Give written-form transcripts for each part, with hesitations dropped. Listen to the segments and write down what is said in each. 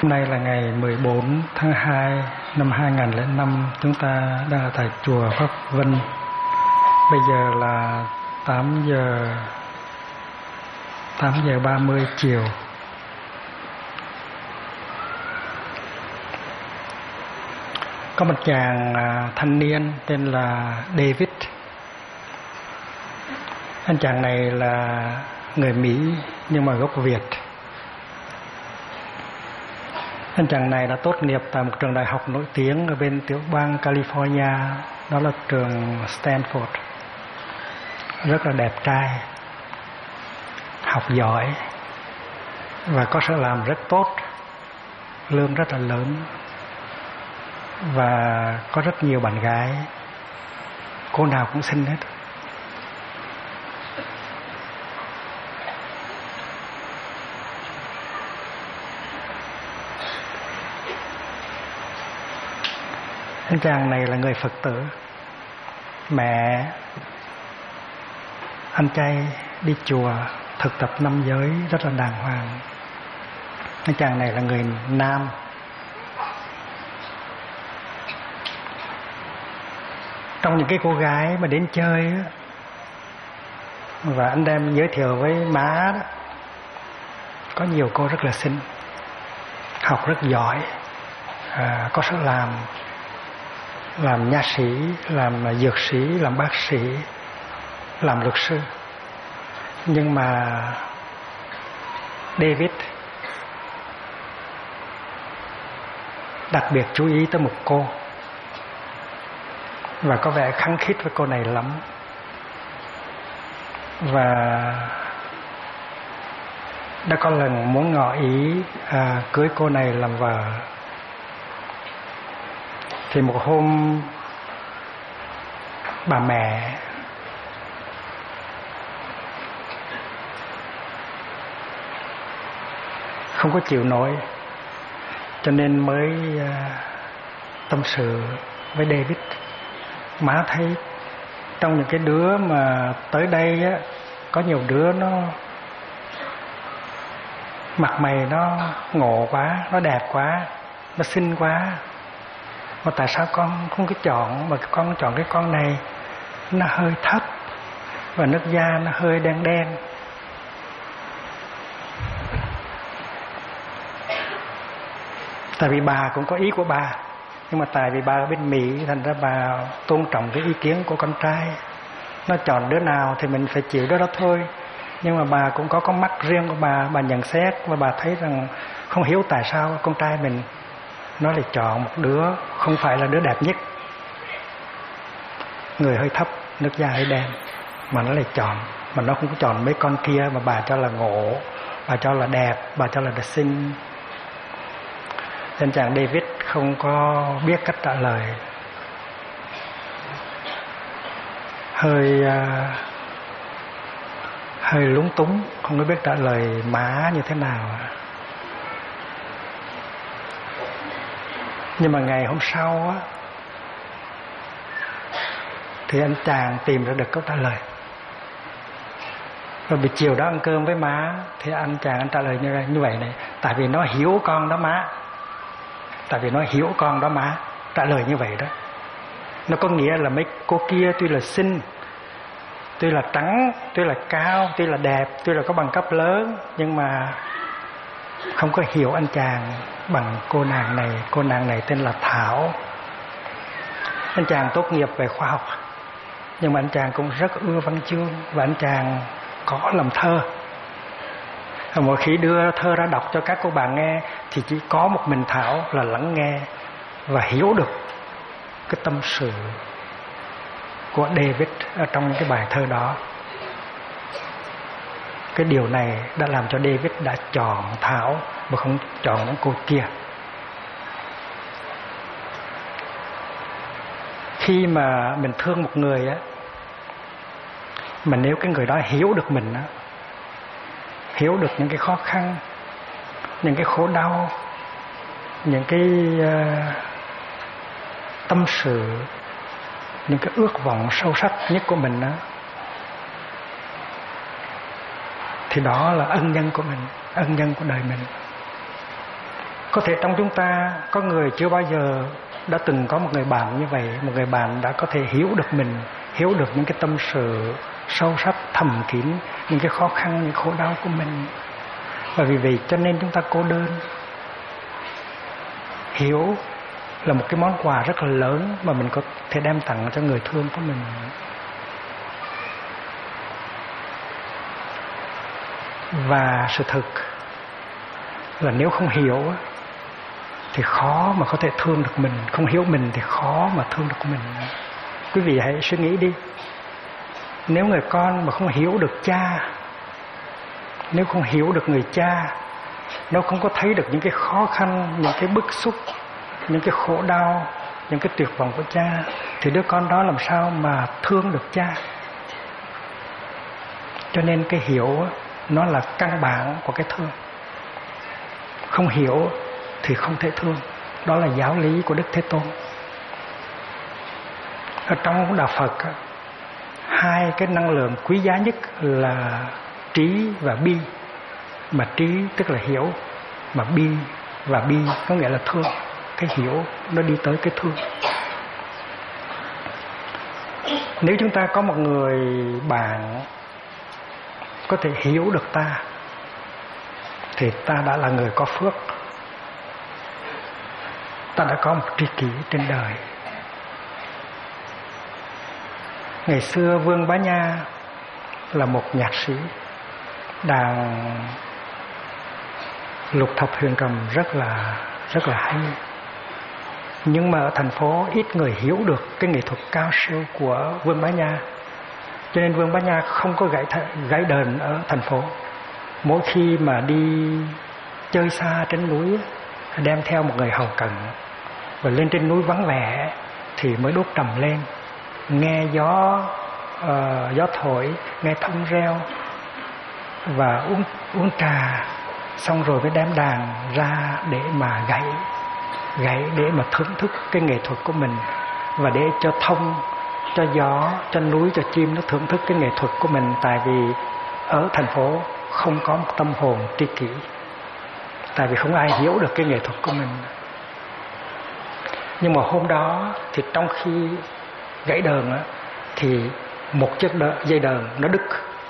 Hôm nay là ngày 14 tháng 2 năm 2005, chúng ta đang ở tại chùa Pháp Vân. Bây giờ là 8 giờ 30 chiều. Có một chàng thanh niên tên là David. Anh chàng này là người Mỹ nhưng mà gốc Việt. Anh chàng này đã tốt nghiệp tại một trường đại học nổi tiếng ở bên tiểu bang California, đó là trường Stanford. Rất là đẹp trai, học giỏi và có sự làm rất tốt, lương rất là lớn và có rất nhiều bạn gái, cô nào cũng xinh hết. Anh chàng này là người Phật tử, mẹ ăn chay, đi chùa, thực tập 5 giới rất là đàng hoàng. Anh chàng này là người nam. Trong những cái cô gái mà đến chơi á, và anh đem giới thiệu với má đó, có nhiều cô rất là xinh, học rất giỏi, có sức làm nha sĩ, làm dược sĩ, làm bác sĩ, làm luật sư. Nhưng mà David đặc biệt chú ý tới một cô và có vẻ khăng khít với cô này lắm, và đã có lần muốn ngỏ ý cưới cô này làm vợ. Thì một hôm bà mẹ không có chịu nổi, cho nên mới tâm sự với David. Má thấy trong những cái đứa mà tới đây á, có nhiều đứa nó mặt mày nó ngộ quá, nó đẹp quá, nó xinh quá, mà tại sao con không có chọn, mà con chọn cái con này nó hơi thấp và nước da nó hơi đen đen. Tại vì bà cũng có ý của bà, nhưng mà tại vì bà ở bên Mỹ, thành ra bà tôn trọng cái ý kiến của con trai. Nó chọn đứa nào thì mình phải chịu đứa đó thôi. Nhưng mà bà cũng có con mắt riêng của bà nhận xét, và bà thấy rằng không hiểu tại sao con trai mình nó lại chọn một đứa không phải là đứa đẹp nhất, người hơi thấp, nước da hơi đen, mà nó lại chọn. Mà nó không có chọn mấy con kia mà bà cho là ngộ, bà cho là đẹp, bà cho là xinh. Nên chàng David không có biết cách trả lời, hơi lúng túng, không có biết trả lời má như thế nào. Nhưng mà ngày hôm sau á, thì anh chàng tìm ra được câu trả lời. Rồi buổi chiều đó ăn cơm với má, thì anh chàng trả lời như vậy này: tại vì nó hiểu con đó má, tại vì nó hiểu con đó má. Trả lời như vậy đó, nó có nghĩa là mấy cô kia tuy là xinh, tuy là trắng, tuy là cao, tuy là đẹp, tuy là có bằng cấp lớn, nhưng mà không có hiểu anh chàng bằng cô nàng này. Cô nàng này tên là Thảo. Anh chàng tốt nghiệp về khoa học, nhưng mà anh chàng cũng rất ưa văn chương, và anh chàng có làm thơ. Mỗi khi đưa thơ ra đọc cho các cô bạn nghe thì chỉ có một mình Thảo là lắng nghe và hiểu được cái tâm sự của David ở trong cái bài thơ đó. Cái điều này đã làm cho David đã chọn Thảo mà không chọn những cô kia. Khi mà mình thương một người á, mà nếu cái người đó hiểu được mình á, hiểu được những cái khó khăn, những cái khổ đau, những cái tâm sự, những cái ước vọng sâu sắc nhất của mình á, thì đó là ân nhân của mình, ân nhân của đời mình. Có thể trong chúng ta có người chưa bao giờ đã từng có một người bạn như vậy, một người bạn đã có thể hiểu được mình, hiểu được những cái tâm sự sâu sắc thầm kín, những cái khó khăn, những khổ đau của mình. Và vì vậy cho nên chúng ta cô đơn. Hiểu là một cái món quà rất là lớn mà mình có thể đem tặng cho người thương của mình. Và sự thực là nếu không hiểu thì khó mà có thể thương được mình. Không hiểu mình thì khó mà thương được mình. Quý vị hãy suy nghĩ đi. Nếu người con mà không hiểu được cha, nếu không hiểu được người cha, nếu không có thấy được những cái khó khăn, những cái bức xúc, những cái khổ đau, những cái tuyệt vọng của cha, thì đứa con đó làm sao mà thương được cha. Cho nên cái hiểu nó là căn bản của cái thương. Không hiểu thì không thể thương. Đó là giáo lý của Đức Thế Tôn. Ở trong Đạo Phật, hai cái năng lượng quý giá nhất là trí và bi. Mà trí tức là hiểu, mà bi và bi có nghĩa là thương. Cái hiểu nó đi tới cái thương. Nếu chúng ta có một người bạn có thể hiểu được ta thì ta đã là người có phước. Ta đã có một tri kỷ trên đời. Ngày xưa Vương Bá Nha là một nhạc sĩ đàn lục thập huyền trầm rất là hay. Nhưng mà ở thành phố ít người hiểu được cái nghệ thuật cao siêu của Vương Bá Nha. Cho nên Vương Bá Nha không có gảy đờn ở thành phố. Mỗi khi mà đi chơi xa trên núi, đem theo một người hầu cận, và lên trên núi vắng vẻ thì mới đốt trầm lên, nghe gió thổi, nghe thông reo, và uống trà, xong rồi mới đem đàn ra để mà gảy để mà thưởng thức cái nghệ thuật của mình, và để cho thông, cho gió, cho núi, cho chim nó thưởng thức cái nghệ thuật của mình. Tại vì ở thành phố không có một tâm hồn tri kỷ, tại vì không ai hiểu được cái nghệ thuật của mình. Nhưng mà hôm đó thì trong khi gãy đờn thì một chiếc dây đờn nó đứt.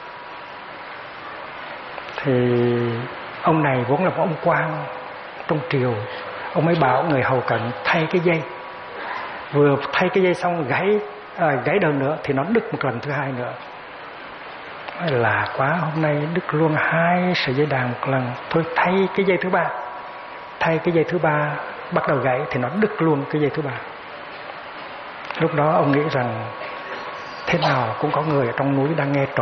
Thì ông này vốn là một ông quan trong triều, ông ấy bảo người hầu cận thay cái dây. Vừa thay cái dây xong gãy đờn nữa thì nó đứt một lần thứ hai nữa. Là quá, hôm nay đứt luôn 2 sợi dây đàn một lần. Thôi thay cái dây thứ ba. Thay cái dây thứ ba bắt đầu gãy thì nó đứt luôn cái dây thứ ba. Lúc đó ông nghĩ rằng thế nào cũng có người ở trong núi đang nghe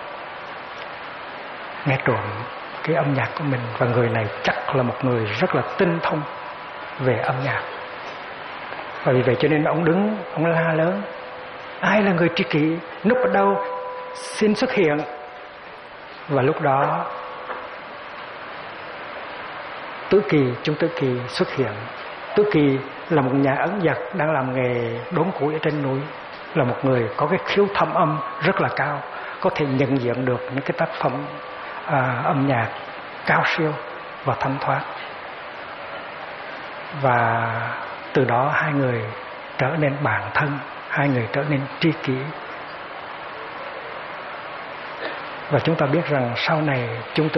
trộm cái âm nhạc của mình, và người này chắc là một người rất là tinh thông về âm nhạc. Và vì vậy cho nên ông đứng, ông la lớn: ai là người tri kỷ, núp ở đâu, xin xuất hiện. Và lúc đó Tứ Kỳ xuất hiện. Tứ Kỳ là một nhà ấn dật đang làm nghề đốn củi ở trên núi, là một người có cái khiếu thâm âm rất là cao, có thể nhận diện được những cái tác phẩm âm nhạc cao siêu và thanh thoát. Và từ đó hai người trở nên bạn thân, hai người trở nên tri kỷ. Và chúng ta biết rằng sau này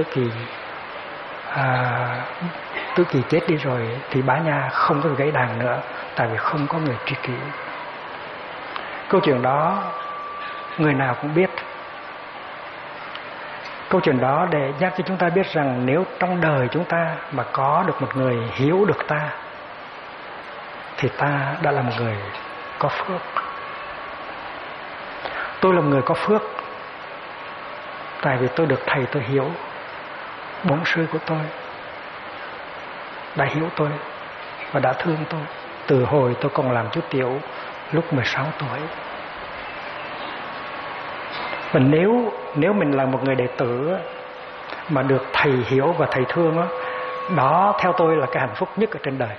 Tứ Kỳ chết đi rồi thì Bá Nha không có gãy đàn nữa, tại vì không có người tri kỷ. Câu chuyện đó người nào cũng biết. Câu chuyện đó để nhắc cho chúng ta biết rằng nếu trong đời chúng ta mà có được một người hiểu được ta thì ta đã là một người có phước. Tôi là một người có phước, tại vì tôi được thầy tôi hiểu. Bổn sư của tôi đã hiểu tôi và đã thương tôi từ hồi tôi còn làm chú tiểu lúc 16 tuổi. Và nếu mình là một người đệ tử mà được thầy hiểu và thầy thương đó theo tôi là cái hạnh phúc nhất ở trên đời.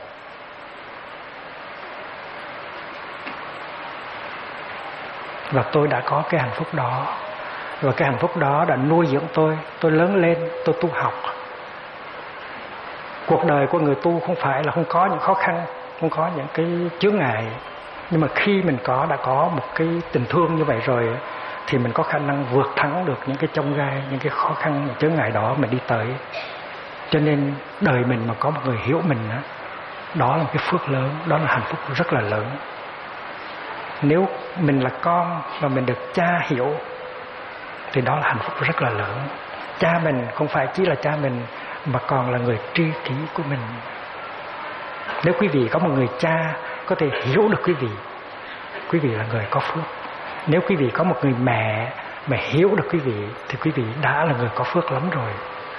Và tôi đã có cái hạnh phúc đó, và cái hạnh phúc đó đã nuôi dưỡng tôi lớn lên, tôi tu học. cuộc đời của người tu không phải là không có những khó khăn, không có những cái chướng ngại, nhưng mà khi mình đã có một cái tình thương như vậy rồi thì mình có khả năng vượt thắng được những cái chông gai, những cái khó khăn, những chướng ngại đó mình đi tới. Cho nên đời mình mà có một người hiểu mình đó là một cái phước lớn, đó là hạnh phúc rất là lớn. Nếu mình là con mà mình được cha hiểu thì đó là hạnh phúc rất là lớn. Cha mình không phải chỉ là cha mình mà còn là người tri kỷ của mình. Nếu quý vị có một người cha có thể hiểu được quý vị là người có phước. Nếu quý vị có một người mẹ mà hiểu được quý vị thì quý vị đã là người có phước lắm rồi.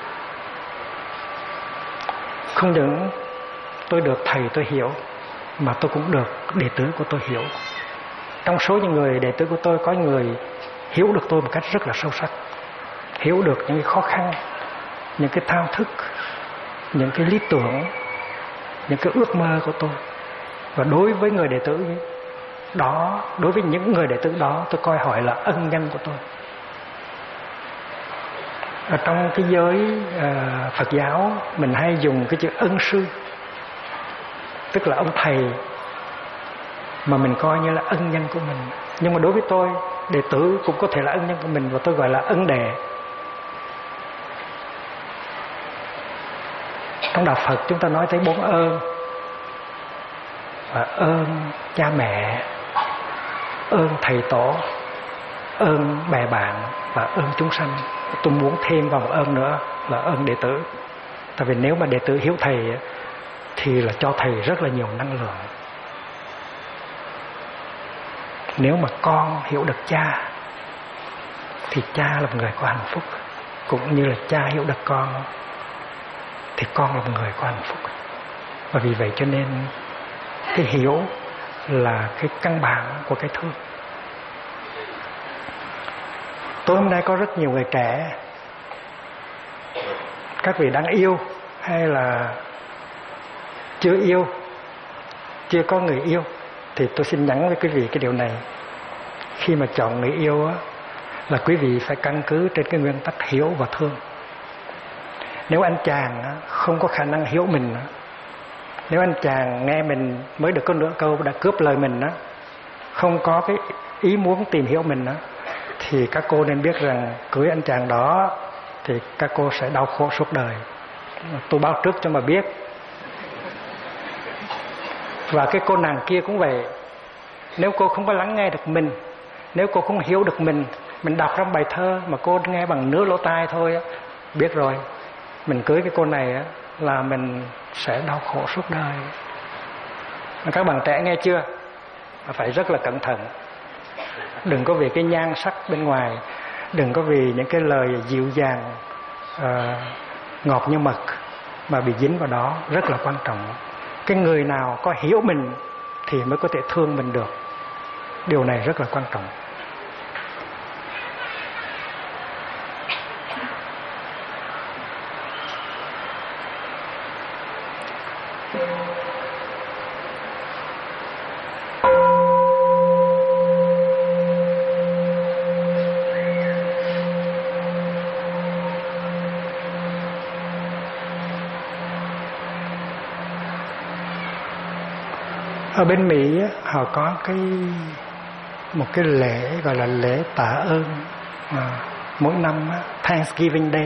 Không những tôi được thầy tôi hiểu mà tôi cũng được đệ tử của tôi hiểu. Trong số những người đệ tử của tôi có người hiểu được tôi một cách rất là sâu sắc, hiểu được những cái khó khăn, những cái thao thức, những cái lý tưởng, những cái ước mơ của tôi. Và đối với người đệ tử đó, đối với những người đệ tử đó, tôi coi họ là ân nhân của tôi. Ở trong cái giới Phật giáo mình hay dùng cái chữ ân sư, tức là ông thầy mà mình coi như là ân nhân của mình. Nhưng mà đối với tôi, đệ tử cũng có thể là ân nhân của mình, và tôi gọi là ân đệ. Trong đạo Phật chúng ta nói tới 4 ơn, và ơn cha mẹ, ơn thầy tổ, ơn bè bạn và ơn chúng sanh. Tôi muốn thêm vào một ơn nữa là ơn đệ tử. Tại vì nếu mà đệ tử hiểu thầy thì là cho thầy rất là nhiều năng lượng. Nếu mà con hiểu được cha thì cha là một người có hạnh phúc, cũng như là cha hiểu được con thì con là một người có hạnh phúc. Và vì vậy cho nên cái hiểu là cái căn bản của cái thương. Tối hôm nay có rất nhiều người trẻ, các vị đang yêu hay là chưa yêu, chưa có người yêu, thì tôi xin nhắn với quý vị cái điều này. Khi mà chọn người yêu là quý vị phải căn cứ trên cái nguyên tắc hiểu và thương. Nếu anh chàng không có khả năng hiểu mình, nếu anh chàng nghe mình mới được có nửa câu đã cướp lời mình, không có cái ý muốn tìm hiểu mình, thì các cô nên biết rằng cưới anh chàng đó thì các cô sẽ đau khổ suốt đời. Tôi báo trước cho mà biết. Và cái cô nàng kia cũng vậy. Nếu cô không có lắng nghe được mình, nếu cô không hiểu được mình đọc trong bài thơ mà cô nghe bằng nửa lỗ tai thôi, biết rồi, mình cưới cái cô này là mình sẽ đau khổ suốt đời. Các bạn trẻ nghe chưa? Phải rất là cẩn thận. Đừng có vì cái nhan sắc bên ngoài, đừng có vì những cái lời dịu dàng ngọt như mật mà bị dính vào đó. Rất là quan trọng. Cái người nào có hiểu mình thì mới có thể thương mình được. Điều này rất là quan trọng. Ở bên Mỹ họ có một cái lễ gọi là lễ tạ ơn mỗi năm, Thanksgiving Day.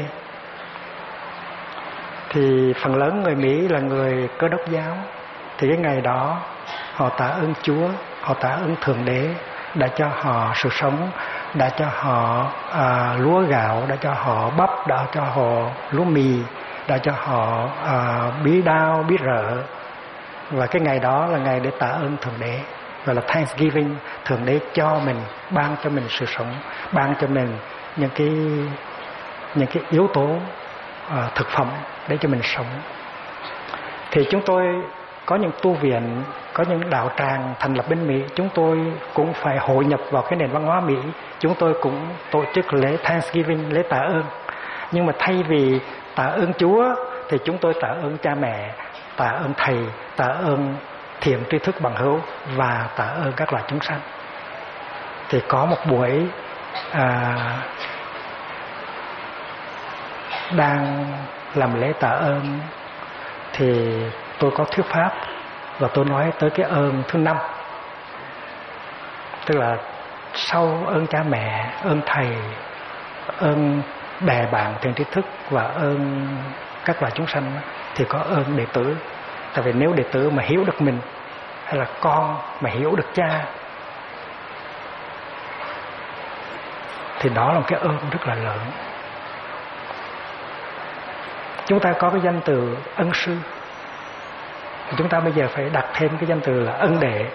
Thì phần lớn người Mỹ là người Cơ đốc giáo, thì cái ngày đó họ tạ ơn Chúa, họ tạ ơn Thượng Đế đã cho họ sự sống, đã cho họ lúa gạo, đã cho họ bắp, đã cho họ lúa mì, đã cho họ bí đao, bí rợ. Và cái ngày đó là ngày để tạ ơn Thượng Đế, gọi là Thanksgiving. Thượng Đế cho mình, ban cho mình sự sống, ban cho mình những cái yếu tố thực phẩm để cho mình sống. Thì chúng tôi có những tu viện, có những đạo tràng thành lập bên Mỹ, chúng tôi cũng phải hội nhập vào cái nền văn hóa Mỹ. Chúng tôi cũng tổ chức lễ Thanksgiving, lễ tạ ơn. Nhưng mà thay vì tạ ơn Chúa thì chúng tôi tạ ơn cha mẹ, tạ ơn thầy, tạ ơn thiện tri thức bằng hữu và tạ ơn các loài chúng sanh. Thì có một buổi đang làm lễ tạ ơn thì tôi có thuyết pháp và tôi nói tới cái ơn thứ 5. Tức là sau ơn cha mẹ, ơn thầy, ơn bè bạn thiện tri thức và ơn các loài chúng sanh thì có ơn đệ tử. Tại vì nếu đệ tử mà hiểu được mình, hay là con mà hiểu được cha, thì đó là một cái ơn rất là lớn. Chúng ta có cái danh từ ân sư, chúng ta bây giờ phải đặt thêm cái danh từ là ân đệ.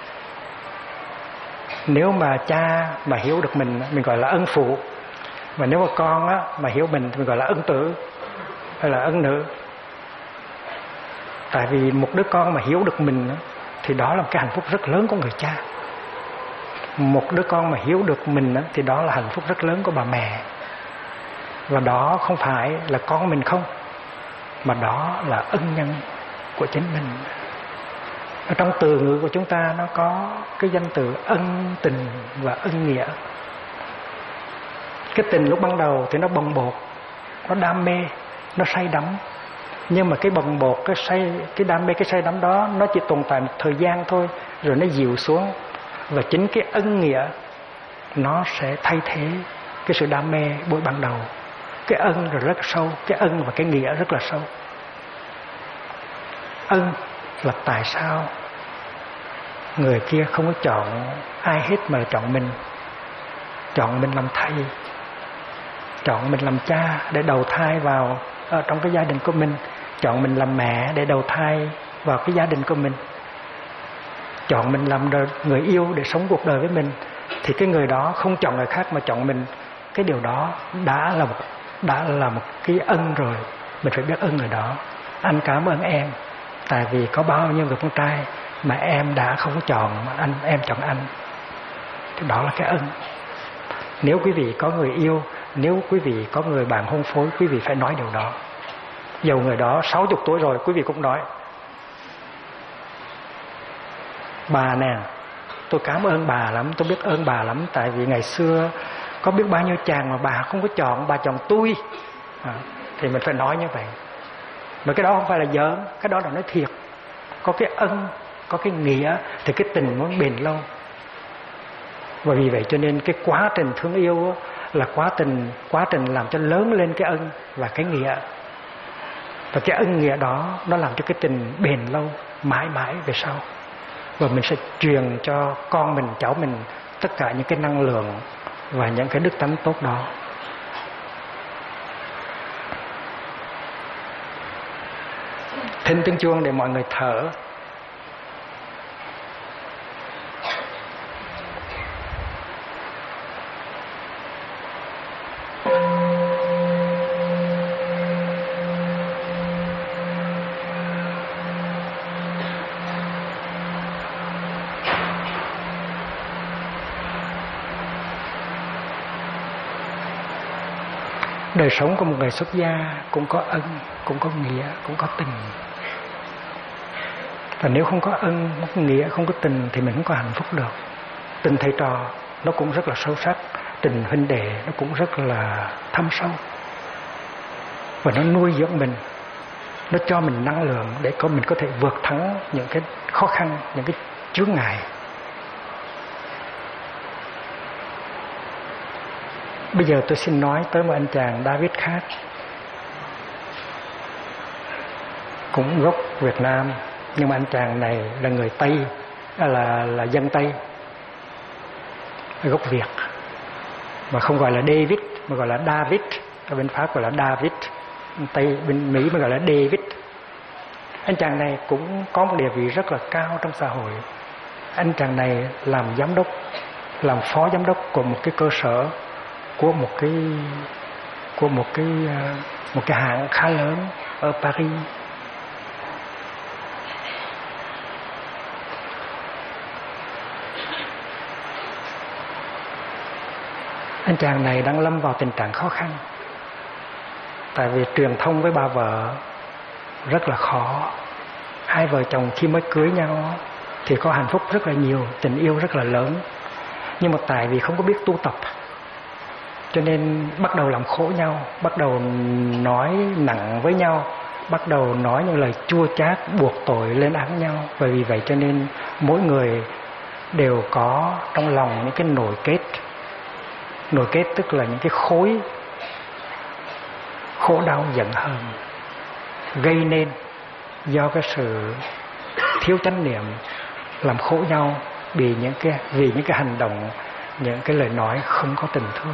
Nếu mà cha mà hiểu được mình gọi là ân phụ. Mà nếu mà con á, mà hiểu mình thì mình gọi là ân tử hay là ân nữ. Tại vì một đứa con mà hiểu được mình thì đó là một cái hạnh phúc rất lớn của người cha. Một đứa con mà hiểu được mình thì đó là hạnh phúc rất lớn của bà mẹ. Và đó không phải là con mình không, mà đó là ân nhân của chính mình. Ở trong từ ngữ của chúng ta nó có cái danh từ ân tình và ân nghĩa. Cái tình lúc ban đầu thì nó bồng bột, nó đam mê, nó say đắm. Nhưng mà cái bồng bột, cái đam mê, cái say đắm đó nó chỉ tồn tại một thời gian thôi, rồi nó dịu xuống. Và chính cái ân nghĩa nó sẽ thay thế cái sự đam mê buổi ban đầu. Cái ân rồi rất sâu, cái ân và cái nghĩa rất là sâu. Ân là tại sao người kia không có chọn ai hết mà là chọn mình. Chọn mình làm thầy, chọn mình làm cha để đầu thai vào trong cái gia đình của mình. Chọn mình làm mẹ để đầu thai vào cái gia đình của mình. Chọn mình làm người yêu để sống cuộc đời với mình. Thì cái người đó không chọn người khác mà chọn mình. Cái điều đó đã là một cái ân rồi. Mình phải biết ơn người đó. Anh cảm ơn em, tại vì có bao nhiêu người con trai mà em đã không có chọn mà em chọn anh. Thì đó là cái ân. Nếu quý vị có người yêu, nếu quý vị có người bạn hôn phối, quý vị phải nói điều đó. Dầu người đó 60 tuổi rồi, quý vị cũng nói: bà nè, tôi cảm ơn bà lắm, tôi biết ơn bà lắm. Tại vì ngày xưa có biết bao nhiêu chàng mà bà không có chọn, bà chọn tôi. Thì mình phải nói như vậy. Mà cái đó không phải là giỡn, cái đó là nói thiệt. Có cái ân, có cái nghĩa thì cái tình mới bền lâu. Và vì vậy cho nên cái quá trình thương yêu là quá trình làm cho lớn lên cái ân và cái nghĩa. Và cái ân nghĩa đó nó làm cho cái tình bền lâu, mãi mãi về sau. Và mình sẽ truyền cho con mình, cháu mình tất cả những cái năng lượng và những cái đức tánh tốt đó. Thinh tiếng chuông để mọi người thở. Đời sống của một người xuất gia cũng có ân, cũng có nghĩa, cũng có tình. Và nếu không có ân, không có nghĩa, không có tình thì mình không có hạnh phúc được. Tình thầy trò nó cũng rất là sâu sắc, tình huynh đệ nó cũng rất là thâm sâu. Và nó nuôi dưỡng mình, nó cho mình năng lượng để mình có thể vượt thắng những cái khó khăn, những cái chướng ngại. Bây giờ tôi xin nói tới một anh chàng David khác, cũng gốc Việt Nam, nhưng mà anh chàng này là người Tây, là dân Tây, gốc Việt, mà không gọi là David mà gọi là David. Ở bên Pháp gọi là David, Tây bên Mỹ mới gọi là David. Anh chàng này cũng có một địa vị rất là cao trong xã hội. Anh chàng này làm giám đốc, làm phó giám đốc của một cái cơ sở, của một cái hãng khá lớn ở Paris. Anh chàng này đang lâm vào tình trạng khó khăn. Tại vì truyền thông với bà vợ rất là khó. Hai vợ chồng khi mới cưới nhau thì có hạnh phúc rất là nhiều, tình yêu rất là lớn. Nhưng mà tại vì không có biết tu tập, cho nên bắt đầu làm khổ nhau, bắt đầu nói nặng với nhau, bắt đầu nói những lời chua chát buộc tội lên án nhau. Bởi vì vậy cho nên mỗi người đều có trong lòng những cái nổi kết. Nổi kết tức là những cái khối khổ đau giận hờn gây nên do cái sự thiếu chánh niệm, làm khổ nhau vì những cái hành động, những cái lời nói không có tình thương.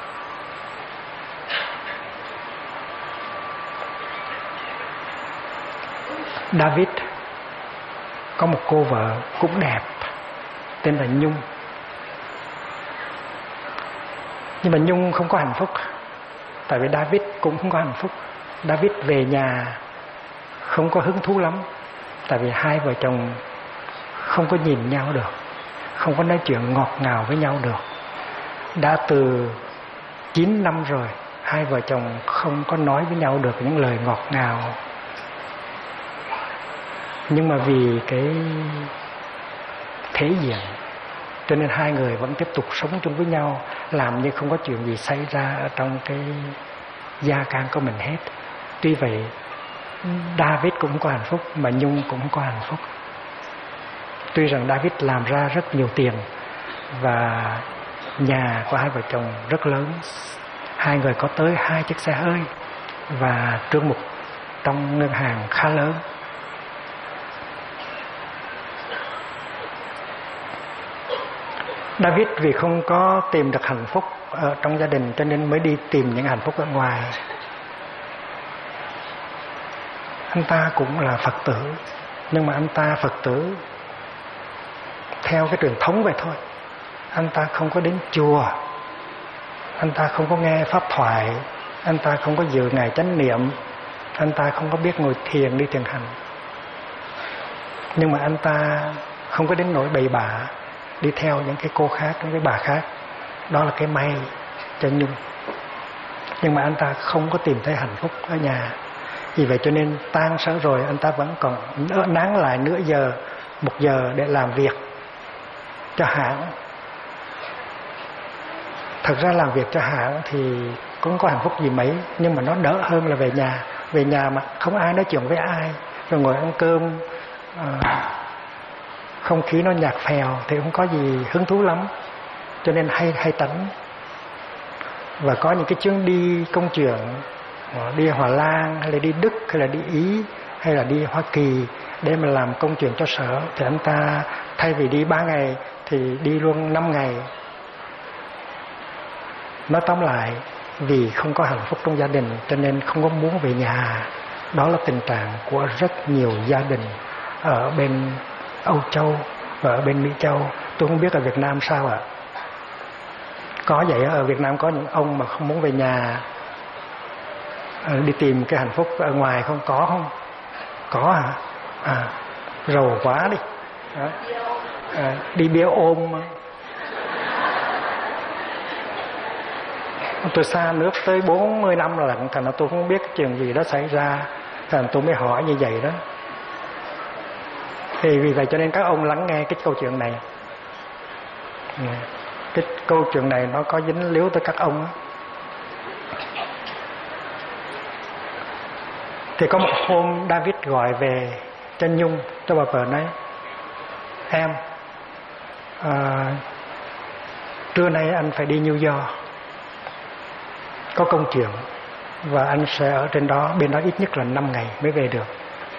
David có một cô vợ cũng đẹp, tên là Nhung. Nhưng mà Nhung không có hạnh phúc, tại vì David cũng không có hạnh phúc. David về nhà không có hứng thú lắm, tại vì hai vợ chồng không có nhìn nhau được, không có nói chuyện ngọt ngào với nhau được. Đã từ 9 năm rồi, hai vợ chồng không có nói với nhau được những lời ngọt ngào. Nhưng mà vì cái thế diện cho nên hai người vẫn tiếp tục sống chung với nhau, làm như không có chuyện gì xảy ra ở trong cái gia can của mình hết. Tuy vậy David cũng có hạnh phúc mà Nhung cũng có hạnh phúc. Tuy rằng David làm ra rất nhiều tiền và nhà của hai vợ chồng rất lớn, hai người có tới 2 chiếc xe hơi và trương mục trong ngân hàng khá lớn. David vì không có tìm được hạnh phúc ở trong gia đình cho nên mới đi tìm những hạnh phúc ở ngoài. Anh ta cũng là Phật tử, nhưng mà anh ta Phật tử theo cái truyền thống vậy thôi. Anh ta không có đến chùa, anh ta không có nghe pháp thoại, anh ta không có dự ngày chánh niệm, anh ta không có biết ngồi thiền đi thiền hành. Nhưng mà anh ta không có đến nỗi bậy bạ đi theo những cái cô khác, những cái bà khác. Đó là cái may cho Nhung. Nhưng mà anh ta không có tìm thấy hạnh phúc ở nhà. Vì vậy cho nên tan sở rồi anh ta vẫn còn nán lại nửa giờ, 1 giờ để làm việc cho hãng. Thật ra làm việc cho hãng thì cũng có hạnh phúc gì mấy, nhưng mà nó đỡ hơn là về nhà. Về nhà mà không ai nói chuyện với ai, rồi ngồi ăn cơm, không khí nó nhạt phèo thì không có gì hứng thú lắm. Cho nên hay tránh. Và có những cái chuyến đi công chuyện, đi Hòa Lan hay là đi Đức hay là đi Ý hay là đi Hoa Kỳ để mà làm công chuyện cho sở, thì anh ta thay vì đi 3 ngày thì đi luôn 5 ngày. Nói tóm lại, vì không có hạnh phúc trong gia đình cho nên không có muốn về nhà. Đó là tình trạng của rất nhiều gia đình ở bên Âu Châu và ở bên Mỹ Châu. Tôi không biết ở Việt Nam sao ạ. Có vậy, ở Việt Nam có những ông mà không muốn về nhà đi tìm cái hạnh phúc ở ngoài không? Có không? Có hả? Rầu quá đi. Đi bia ôm. Tôi xa nước tới 40 năm rồi, thành ra tôi không biết cái chuyện gì đó xảy ra, thành tôi mới hỏi như vậy đó. Thì vì vậy cho nên các ông lắng nghe cái câu chuyện này. Cái câu chuyện này nó có dính líu tới các ông. Thì có một hôm David gọi về cho Nhung, cho bà vợ nói: em, trưa nay anh phải đi New York, có công chuyện, và anh sẽ ở trên đó, bên đó ít nhất là 5 ngày mới về được.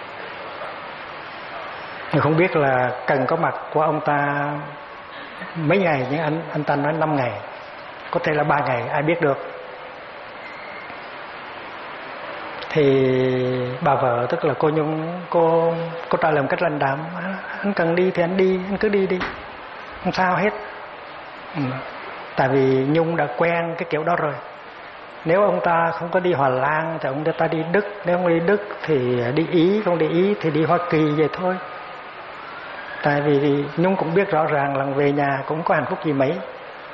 Nhưng không biết là cần có mặt của ông ta mấy ngày, nhưng anh ta nói 5 ngày, có thể là 3 ngày, ai biết được. Thì bà vợ, tức là cô Nhung, cô trả lời một cách lãnh đạm: anh cần đi thì anh đi, anh cứ đi đi, không sao hết. Tại vì Nhung đã quen cái kiểu đó rồi. Nếu ông ta không có đi Hòa Lan thì ông ta đi Đức, nếu không đi Đức thì đi Ý, không đi Ý thì đi Hoa Kỳ vậy thôi. Tại vì Nhung cũng biết rõ ràng là về nhà cũng có hạnh phúc gì mấy.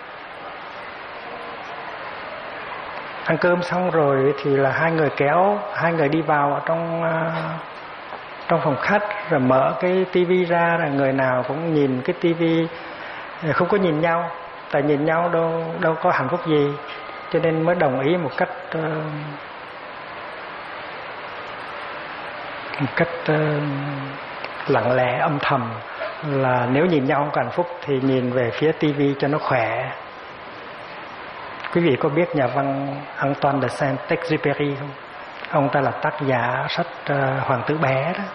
Ăn cơm xong rồi thì là hai người đi vào trong phòng khách, rồi mở cái tivi ra, là người nào cũng nhìn cái tivi, không có nhìn nhau, tại nhìn nhau đâu có hạnh phúc gì. Cho nên mới đồng ý một cách một cách lặng lẽ âm thầm, là nếu nhìn nhau không có hạnh phúc thì nhìn về phía tivi cho nó khỏe. Quý vị có biết nhà văn Antoine de Saint-Exupéry không? Ông ta là tác giả sách Hoàng tử bé đó.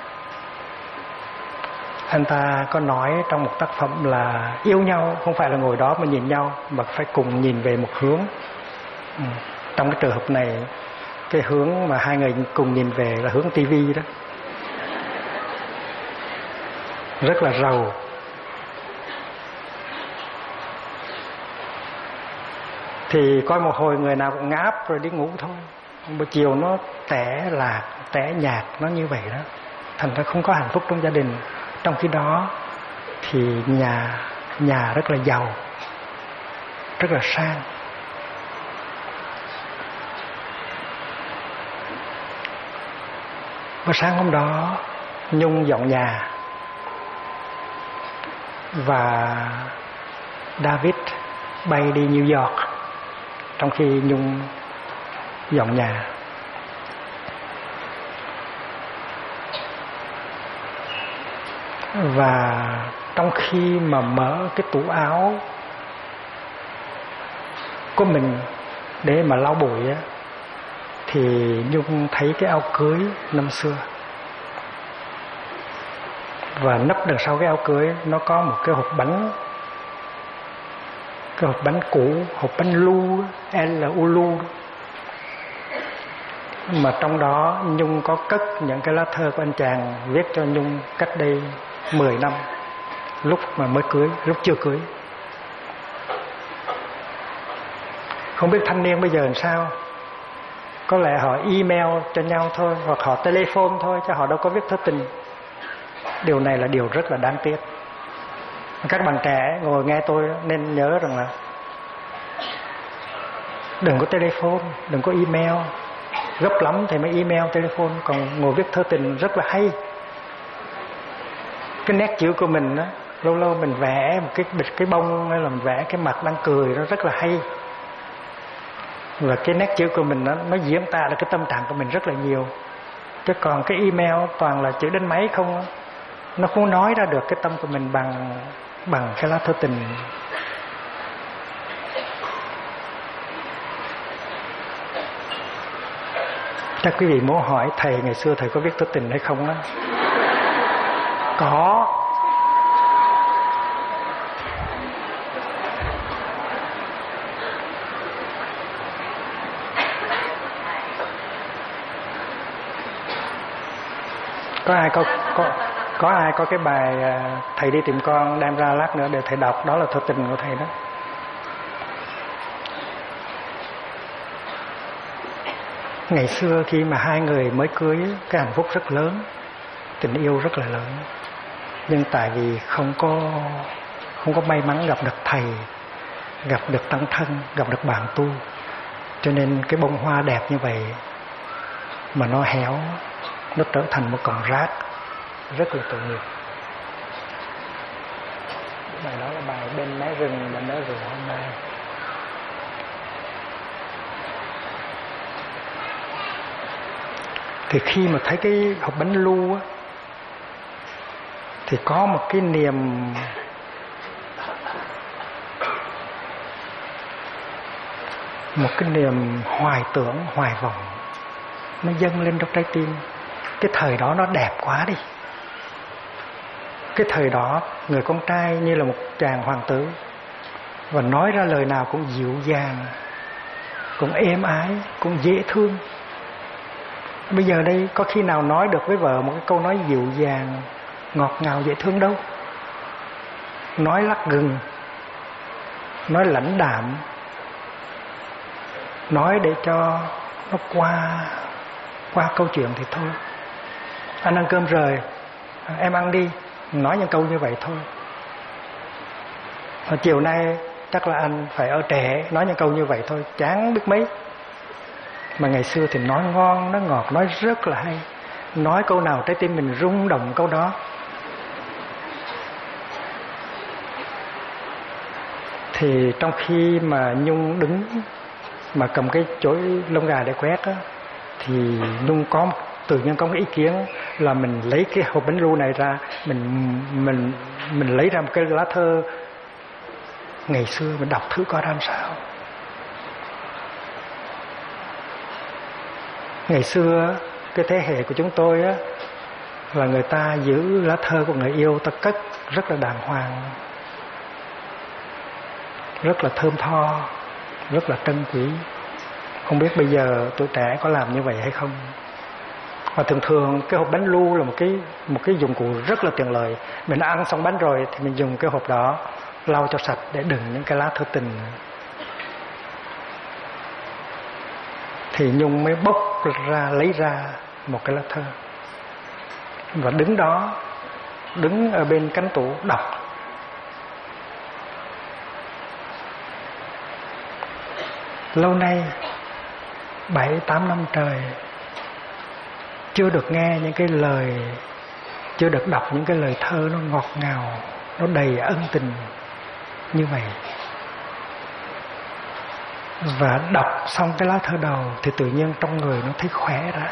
Anh ta có nói trong một tác phẩm là yêu nhau không phải là ngồi đó mà nhìn nhau, mà phải cùng nhìn về một hướng. Trong cái trường hợp này, cái hướng mà hai người cùng nhìn về là hướng tivi đó. Rất là rầu. Thì coi một hồi người nào cũng ngáp rồi đi ngủ thôi. Buổi chiều nó tẻ lạc, tẻ nhạt, nó như vậy đó. Thành ra không có hạnh phúc trong gia đình. Trong khi đó thì nhà rất là giàu, rất là sang. Và sáng hôm đó Nhung dọn nhà và David bay đi New York, trong khi Nhung dọn nhà. Và trong khi mà mở cái tủ áo của mình để mà lau bụi á, thì Nhung thấy cái áo cưới năm xưa. Và nấp đằng sau cái áo cưới nó có một cái hộp bánh, cái hộp bánh cũ, hộp bánh lu, L-U-Lu, mà trong đó Nhung có cất những cái lá thơ của anh chàng viết cho Nhung cách đây 10 năm, lúc mà mới cưới, lúc chưa cưới. Không biết thanh niên bây giờ làm sao, có lẽ họ email cho nhau thôi, hoặc họ telephone thôi, chứ họ đâu có viết thơ tình. Điều này là điều rất là đáng tiếc. Các bạn trẻ ngồi nghe tôi nên nhớ rằng là đừng có telephone, đừng có email. Gấp lắm thì mới email, telephone. Còn ngồi viết thơ tình rất là hay. Cái nét chữ của mình á, lâu lâu mình vẽ một cái bịch cái bông, hay là mình vẽ cái mặt đang cười, nó rất là hay. Và cái nét chữ của mình nó diễn tả được cái tâm trạng của mình rất là nhiều. Chứ còn cái email toàn là chữ đánh máy không á, nó không nói ra được cái tâm của mình bằng cái lá thơ tình. Chắc quý vị muốn hỏi thầy ngày xưa thầy có viết thơ tình hay không á? Có. Có ai có cái bài thầy đi tìm con đem ra lát nữa để thầy đọc, đó là thơ tình của thầy đó. Ngày xưa khi mà hai người mới cưới, cái hạnh phúc rất lớn, tình yêu rất là lớn. Nhưng tại vì không có may mắn gặp được thầy, gặp được tăng thân, gặp được bạn tu, cho nên cái bông hoa đẹp như vậy mà nó héo, nó trở thành một cọng rác, rất là tội nghiệp. Bài đó là bài Bên mé rừng bên đó rượu hôm nay. Thì khi mà thấy cái hộp bánh lu á, thì có một cái niềm hoài tưởng, hoài vọng nó dâng lên trong trái tim. Cái thời đó nó đẹp quá đi. Cái thời đó người con trai như là một chàng hoàng tử, và nói ra lời nào cũng dịu dàng, cũng êm ái, cũng dễ thương. Bây giờ đây có khi nào nói được với vợ một cái câu nói dịu dàng, ngọt ngào, dễ thương đâu. Nói lắc gừng, nói lãnh đạm, nói để cho nó qua câu chuyện thì thôi. Anh ăn cơm rồi, em ăn đi, nói những câu như vậy thôi. Chiều nay chắc là anh phải ở trễ, nói những câu như vậy thôi, chán biết mấy. Mà ngày xưa thì nói ngon, nói ngọt, nói rất là hay. Nói câu nào trái tim mình rung động câu đó. Thì trong khi mà Nhung đứng mà cầm cái chổi lông gà để quét á, thì Nhung tự nhiên có một ý kiến là mình lấy cái hộp bánh lu này ra, mình lấy ra một cái lá thơ ngày xưa, mình đọc thử coi làm sao. Ngày xưa cái thế hệ của chúng tôi á, là người ta giữ lá thơ của người yêu, ta cất rất là đàng hoàng, rất là thơm tho, rất là trân quý. Không biết bây giờ tuổi trẻ có làm như vậy hay không. Và thường thường cái hộp bánh lu là một cái dụng cụ rất là tiện lợi. Mình đã ăn xong bánh rồi thì mình dùng cái hộp đó lau cho sạch để đựng những cái lá thư tình. Thì Nhung mới bốc ra, lấy ra một cái lá thơ và đứng ở bên cánh tủ đọc. Lâu nay 7-8 năm trời chưa được nghe những cái lời, chưa được đọc những cái lời thơ nó ngọt ngào, nó đầy ân tình như vậy. Và đọc xong cái lá thơ đầu thì tự nhiên trong người nó thấy khỏe ra.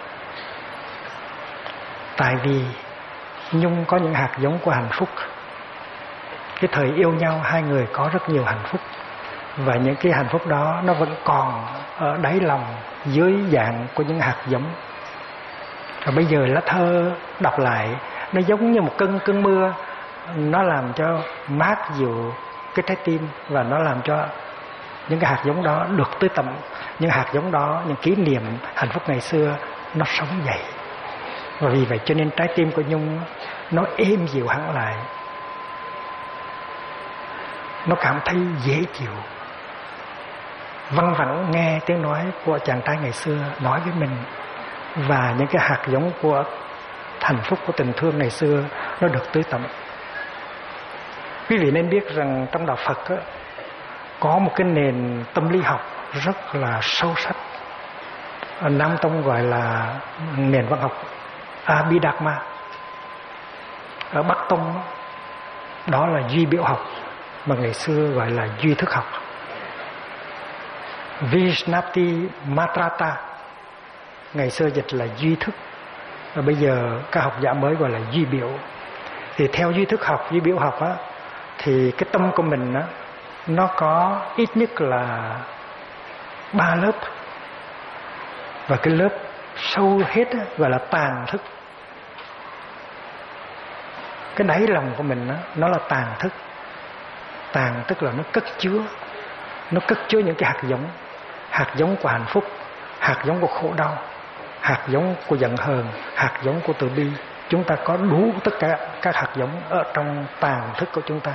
Tại vì Nhung có những hạt giống của hạnh phúc. Cái thời yêu nhau hai người có rất nhiều hạnh phúc, và những cái hạnh phúc đó nó vẫn còn ở đáy lòng dưới dạng của những hạt giống. Và bây giờ lá thơ đọc lại nó giống như một cơn mưa, nó làm cho mát dịu cái trái tim, và nó làm cho những cái hạt giống đó được tưới tẩm. Những hạt giống đó, những kỷ niệm hạnh phúc ngày xưa nó sống dậy. Và vì vậy cho nên trái tim của Nhung nó êm dịu hẳn lại, nó cảm thấy dễ chịu, văng vẳng nghe tiếng nói của chàng trai ngày xưa nói với mình. Và những cái hạt giống của hạnh phúc, của tình thương ngày xưa nó được tưới tẩm. Quý vị nên biết rằng trong đạo Phật á, có một cái nền tâm lý học rất là sâu sắc. Nam Tông gọi là nền văn học Abhidharma. Ở Bắc Tông đó là duy biểu học, mà ngày xưa gọi là duy thức học. Vishnapti Matrata ngày xưa dịch là duy thức, và bây giờ các học giả mới gọi là duy biểu. Thì theo duy thức học, duy biểu học á, thì cái tâm của mình á, nó có ít nhất là 3 lớp. Và cái lớp sâu hết á, gọi là tàng thức. Cái đáy lòng của mình á, nó là tàng thức. Tàng tức là nó cất chứa những cái hạt giống của hạnh phúc, hạt giống của khổ đau, hạt giống của giận hờn, hạt giống của từ bi. Chúng ta có đủ tất cả các hạt giống ở trong tàng thức của chúng ta.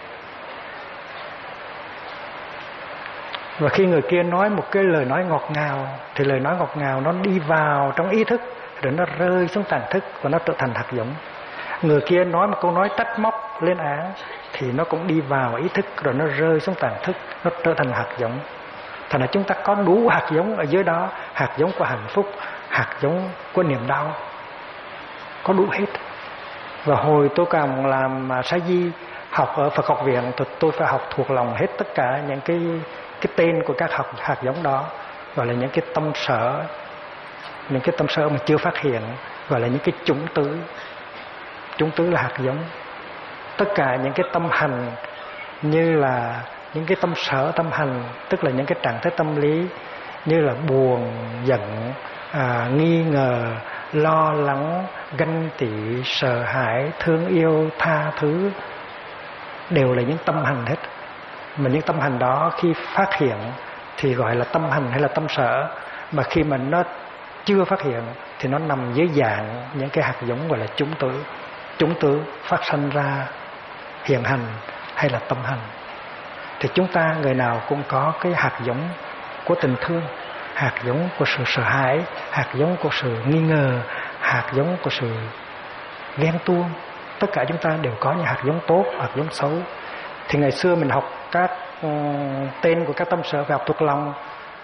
Và khi người kia nói một cái lời nói ngọt ngào, thì lời nói ngọt ngào nó đi vào trong ý thức, rồi nó rơi xuống tàng thức và nó trở thành hạt giống. Người kia nói một câu nói trách móc lên án, thì nó cũng đi vào ý thức, rồi nó rơi xuống tàng thức, nó trở thành hạt giống. Thành ra chúng ta có đủ hạt giống ở dưới đó, hạt giống của hạnh phúc, hạt giống của niềm đau, có đủ hết. Và hồi tôi còn làm sa di học ở Phật học viện, tôi phải học thuộc lòng hết tất cả những cái tên của các hạt giống đó, gọi là những cái tâm sở, những cái tâm sở mà chưa phát hiện, gọi là những cái chủng tử. Chủng tử là hạt giống. Tất cả những cái tâm hành, như là những cái tâm sở, tâm hành, tức là những cái trạng thái tâm lý như là buồn, giận, nghi ngờ, lo lắng, ganh tị, sợ hãi, thương yêu, tha thứ, đều là những tâm hành hết. Mà những tâm hành đó khi phát hiện thì gọi là tâm hành hay là tâm sở, mà khi mà nó chưa phát hiện thì nó nằm dưới dạng những cái hạt giống gọi là chủng tử. Chủng tử phát sinh ra hiện hành hay là tâm hành. Thì chúng ta người nào cũng có cái hạt giống của tình thương, hạt giống của sự sợ hãi, hạt giống của sự nghi ngờ, hạt giống của sự ghen tuông. Tất cả chúng ta đều có những hạt giống tốt, hạt giống xấu. Thì ngày xưa mình học các tên của các tâm sở phải học thuộc lòng.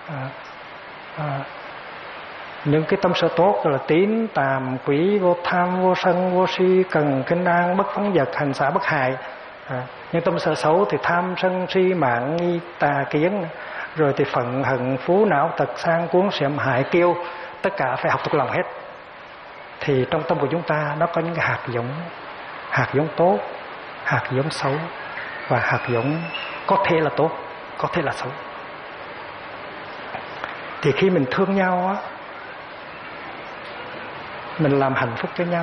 Những cái tâm sở tốt là tín, tàm, quý, vô tham, vô sân, vô si, cần, kinh an, bất phóng dật, hành xả, bất hại. Những tâm sở xấu thì tham, sân, si, mạng, nghi, tà, kiến, rồi thì phận, hận, phú, não, tật, sang, cuốn, xẻm, hại, kiêu. Tất cả phải học thuộc lòng hết. thì trong tâm của chúng ta nó có những cái hạt giống tốt, hạt giống xấu, và hạt giống có thể là tốt, có thể là xấu. Thì khi mình thương nhau á, mình làm hạnh phúc cho nhau,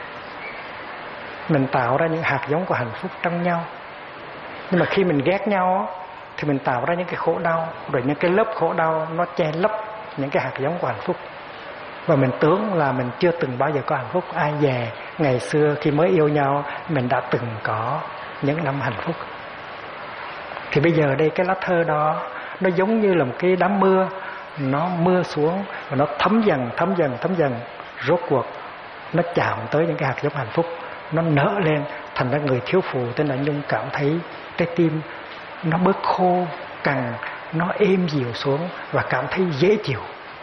mình tạo ra những hạt giống của hạnh phúc trong nhau. Nhưng mà khi mình ghét nhau á, thì mình tạo ra những cái khổ đau, rồi những cái lớp khổ đau nó che lấp những cái hạt giống của hạnh phúc. Và mình tưởng là mình chưa từng bao giờ có hạnh phúc. Ai dè ngày xưa khi mới yêu nhau mình đã từng có những năm hạnh phúc. Thì bây giờ đây cái lá thơ đó nó giống như là một cái đám mưa, nó mưa xuống và nó thấm dần, rốt cuộc nó chạm tới những cái hạt giống hạnh phúc, nó nở lên. Thành ra người thiếu phụ tên là Nhung cảm thấy trái tim nó bớt khô cằn, nó êm dịu xuống và cảm thấy dễ chịu.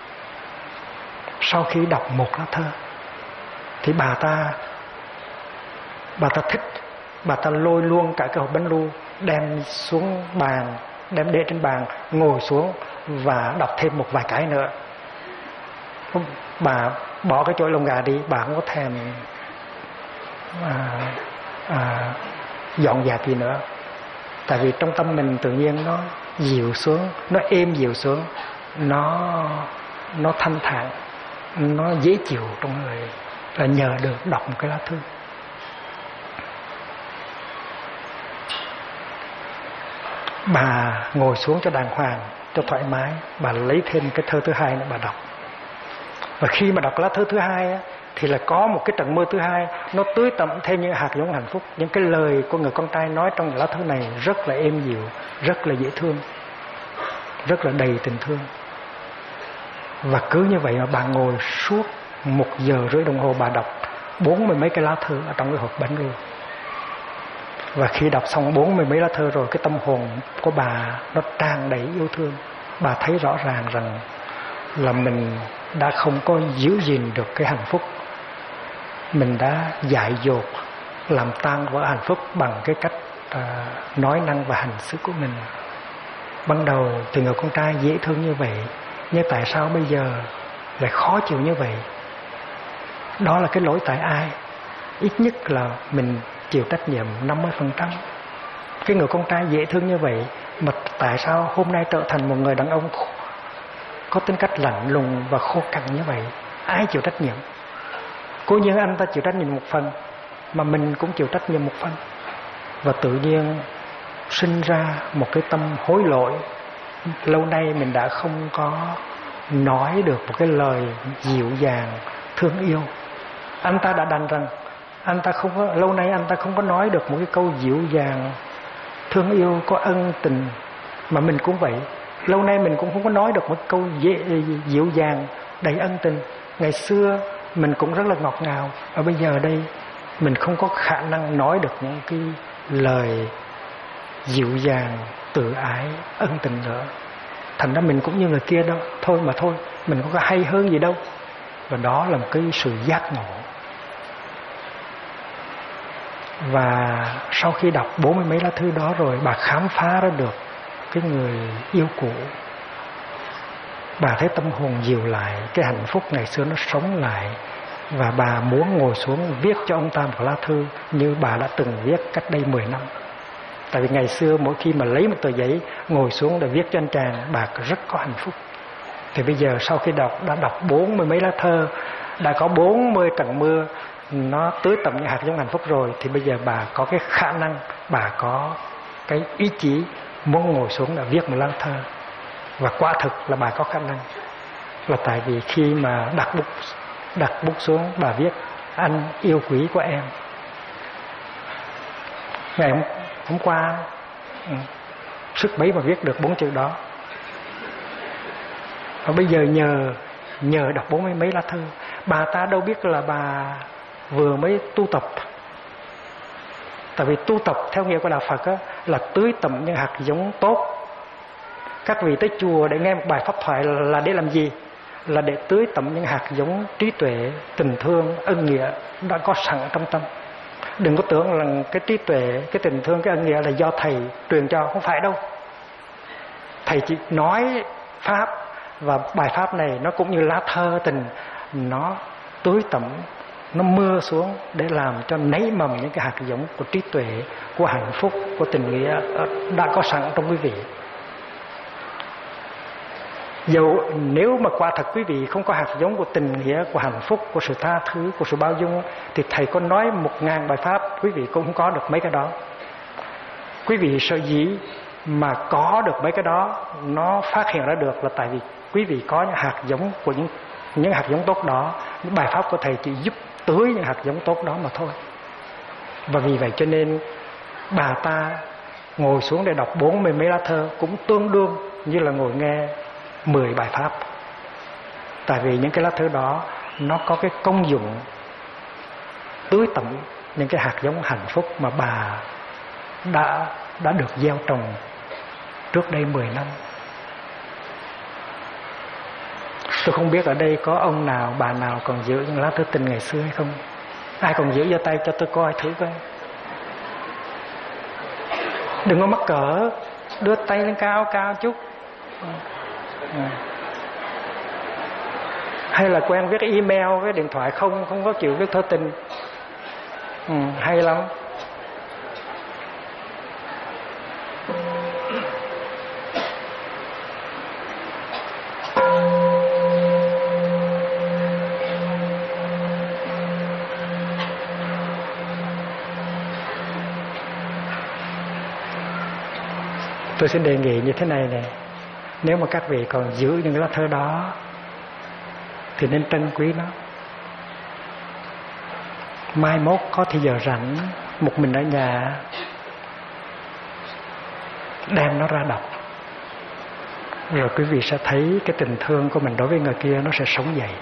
Sau khi đọc một lá thơ thì bà ta thích, bà ta lôi luôn cả cái hộp bánh lu đem xuống bàn, đem để trên bàn, ngồi xuống và đọc thêm một vài cái nữa. Bà bỏ cái chổi lông gà đi, bà không có thèm dọn dẹp gì nữa. Tại vì trong tâm mình tự nhiên nó dịu xuống, nó êm dịu xuống, nó thanh thản, nó dễ chịu trong người, là nhờ được đọc một cái lá thư. Bà ngồi xuống cho đàng hoàng, cho thoải mái, bà lấy thêm cái thơ thứ hai nữa bà đọc. Và khi mà đọc lá thơ thứ hai á, thì là có một cái trận mưa thứ hai, nó tưới tẩm thêm những hạt giống hạnh phúc. Những cái lời của người con trai nói trong lá thơ này rất là êm dịu, rất là dễ thương, rất là đầy tình thương. Và cứ như vậy mà bà ngồi suốt 1 giờ rưỡi đồng hồ, bà đọc 40 mấy cái lá thư ở trong cái hộp bánh luôn. Và khi đọc xong 40 mấy lá thơ rồi, cái tâm hồn của bà nó tràn đầy yêu thương. Bà thấy rõ ràng rằng là mình đã không có giữ gìn được cái hạnh phúc, mình đã dại dột làm tan vỡ hạnh phúc bằng cái cách nói năng và hành xử của mình. Ban đầu thì người con trai dễ thương như vậy, nhưng tại sao bây giờ lại khó chịu như vậy? Đó là cái lỗi tại ai? Ít nhất là mình chịu trách nhiệm 50%. Cái người con trai dễ thương như vậy mà tại sao hôm nay trở thành một người đàn ông có tính cách lạnh lùng và khô cằn như vậy? Ai chịu trách nhiệm? Cố nhiên anh ta chịu trách nhiệm một phần, mà mình cũng chịu trách nhiệm một phần. Và tự nhiên sinh ra một cái tâm hối lỗi. Lâu nay mình đã không có nói được một cái lời dịu dàng thương yêu. Anh ta đã đành rằng anh ta không có, lâu nay anh ta không có nói được một cái câu dịu dàng thương yêu có ân tình. Mà mình cũng vậy, lâu nay mình cũng không có nói được một câu dịu dàng đầy ân tình. Ngày xưa mình cũng rất là ngọt ngào, và bây giờ đây mình không có khả năng nói được những cái lời dịu dàng tự ái ân tình nữa. Thành ra mình cũng như người kia đâu, thôi mà thôi, mình không có hay hơn gì đâu. Và đó là một cái sự giác ngộ. Và sau khi đọc 40 mấy lá thư đó rồi, bà khám phá ra được cái người yêu cũ. Bà thấy tâm hồn dịu lại, cái hạnh phúc ngày xưa nó sống lại. Và bà muốn ngồi xuống viết cho ông ta một lá thư như bà đã từng viết cách đây 10 năm. Tại vì ngày xưa mỗi khi mà lấy một tờ giấy ngồi xuống để viết cho anh chàng, bà rất có hạnh phúc. Thì bây giờ sau khi đã đọc 40 mấy lá thơ, đã có 40 trận mưa nó tưới tẩm những hạt giống hạnh phúc rồi, thì bây giờ bà có cái khả năng, bà có cái ý chí muốn ngồi xuống để viết một lá thơ. Và quả thực là bà có khả năng. Là tại vì khi mà đặt bút xuống, bà viết anh yêu quý của em. Ngày hôm qua sức mấy mà viết được 4 chữ đó. Và bây giờ nhờ đọc 40 mấy lá thư, bà ta đâu biết là bà vừa mới tu tập. Tại vì tu tập theo nghĩa của đạo Phật á, là tưới tẩm những hạt giống tốt. Các vị tới chùa để nghe một bài pháp thoại là để làm gì? Là để tưới tẩm những hạt giống trí tuệ, tình thương, ân nghĩa đã có sẵn trong tâm. Đừng có tưởng là cái trí tuệ, cái tình thương, cái ân nghĩa là do thầy truyền cho, không phải đâu. Thầy chỉ nói pháp, và bài pháp này nó cũng như lá thơ tình, nó tưới tẩm nó mưa xuống để làm cho nảy mầm những cái hạt giống của trí tuệ, của hạnh phúc, của tình nghĩa đã có sẵn trong quý vị. Dẫu nếu mà quả thật quý vị không có hạt giống của tình nghĩa, của hạnh phúc, của sự tha thứ, của sự bao dung, thì thầy có nói 1000 bài pháp, quý vị cũng không có được mấy cái đó. Quý vị sở dĩ mà có được mấy cái đó, nó phát hiện ra được là tại vì quý vị có những hạt giống của những hạt giống tốt đó. Những bài pháp của thầy chỉ giúp tưới những hạt giống tốt đó mà thôi. Và vì vậy cho nên bà ta ngồi xuống để đọc 40 mấy lá thơ cũng tương đương như là ngồi nghe 10 bài pháp. Tại vì những cái lá thơ đó nó có cái công dụng tưới tẩm những cái hạt giống hạnh phúc mà bà đã được gieo trồng trước đây 10 năm. Tôi không biết ở đây có ông nào, bà nào còn giữ những lá thư tình ngày xưa hay không. Ai còn giữ giơ tay cho tôi coi thử coi. Đừng có mắc cỡ, đưa tay lên cao cao chút. Hay là quen viết email với điện thoại, không có chịu viết thơ tình. Hay lắm. Tôi xin đề nghị như thế này nè, nếu mà các vị còn giữ những lá thơ đó thì nên trân quý nó. Mai mốt có thì giờ rảnh một mình ở nhà, đem nó ra đọc, rồi quý vị sẽ thấy cái tình thương của mình đối với người kia nó sẽ sống dậy.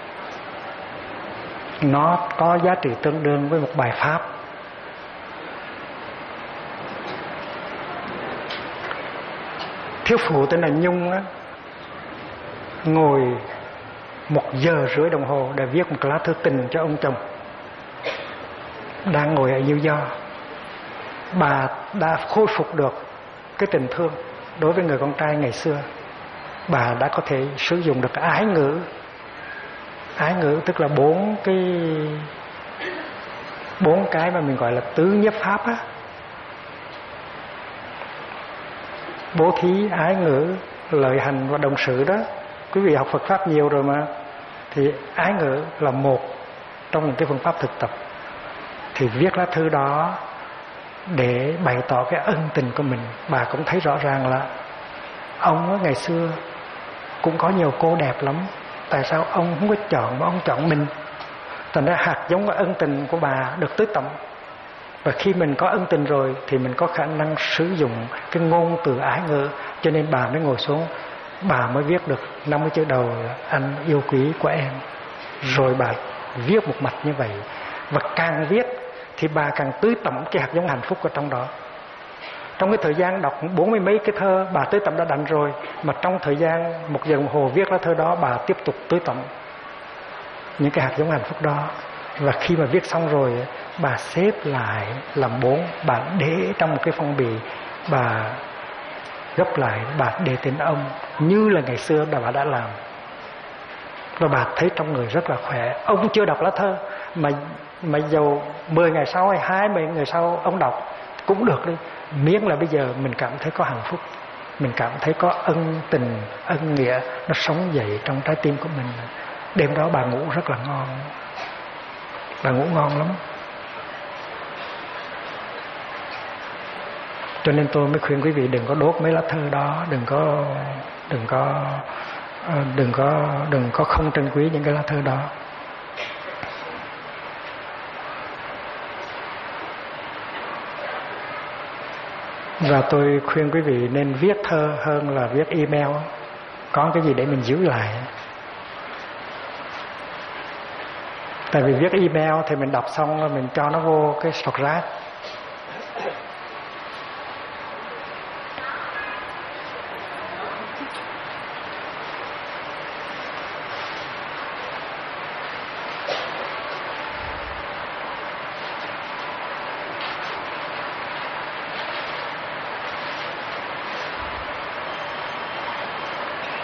Nó có giá trị tương đương với một bài pháp. Thiếu phụ tên là Nhung á, ngồi 1 giờ rưỡi đồng hồ để viết một lá thư tình cho ông chồng đang ngồi ở New York. Bà đã khôi phục được cái tình thương đối với người con trai ngày xưa. Bà đã có thể sử dụng được ái ngữ. Ái ngữ tức là 4 cái mà mình gọi là tứ nhiếp pháp á. Bố thí, ái ngữ, lợi hành và đồng sự đó. Quý vị học Phật Pháp nhiều rồi mà. Thì ái ngữ là một trong những cái phương pháp thực tập. Thì viết lá thư đó để bày tỏ cái ân tình của mình. Bà cũng thấy rõ ràng là ông ngày xưa cũng có nhiều cô đẹp lắm. Tại sao ông không có chọn mà ông chọn mình? Thành ra hạt giống và ân tình của bà được tưới tẩm. Và khi mình có ân tình rồi thì mình có khả năng sử dụng cái ngôn từ ái ngữ. Cho nên bà mới ngồi xuống, bà mới viết được 50 chữ đầu anh yêu quý của em. Rồi bà viết một mạch như vậy. Và càng viết thì bà càng tưới tẩm cái hạt giống hạnh phúc ở trong đó. Trong cái thời gian đọc 40 mấy cái thơ, bà tưới tẩm đã đành rồi. Mà trong thời gian 1 giờ đồng hồ viết lá thơ đó, bà tiếp tục tưới tẩm những cái hạt giống hạnh phúc đó. Và khi mà viết xong rồi, bà xếp lại làm 4, bà để trong một cái phong bì, bà gấp lại, bà để tên ông như là ngày xưa bà đã làm. Và bà thấy trong người rất là khỏe. Ông chưa đọc lá thơ mà dầu 10 ngày sau hay 20 ngày sau ông đọc cũng được đi, miễn là bây giờ mình cảm thấy có hạnh phúc, mình cảm thấy có ân tình, ân nghĩa nó sống dậy trong trái tim của mình. Đêm đó bà ngủ rất là ngon. Bà ngủ ngon lắm. Cho nên tôi mới khuyên quý vị đừng có đốt mấy lá thơ đó, đừng có không trân quý những cái lá thơ đó. Và tôi khuyên quý vị nên viết thơ hơn là viết email. Có cái gì để mình giữ lại. Tại vì viết email thì mình đọc xong rồi mình cho nó vô cái sọt rác.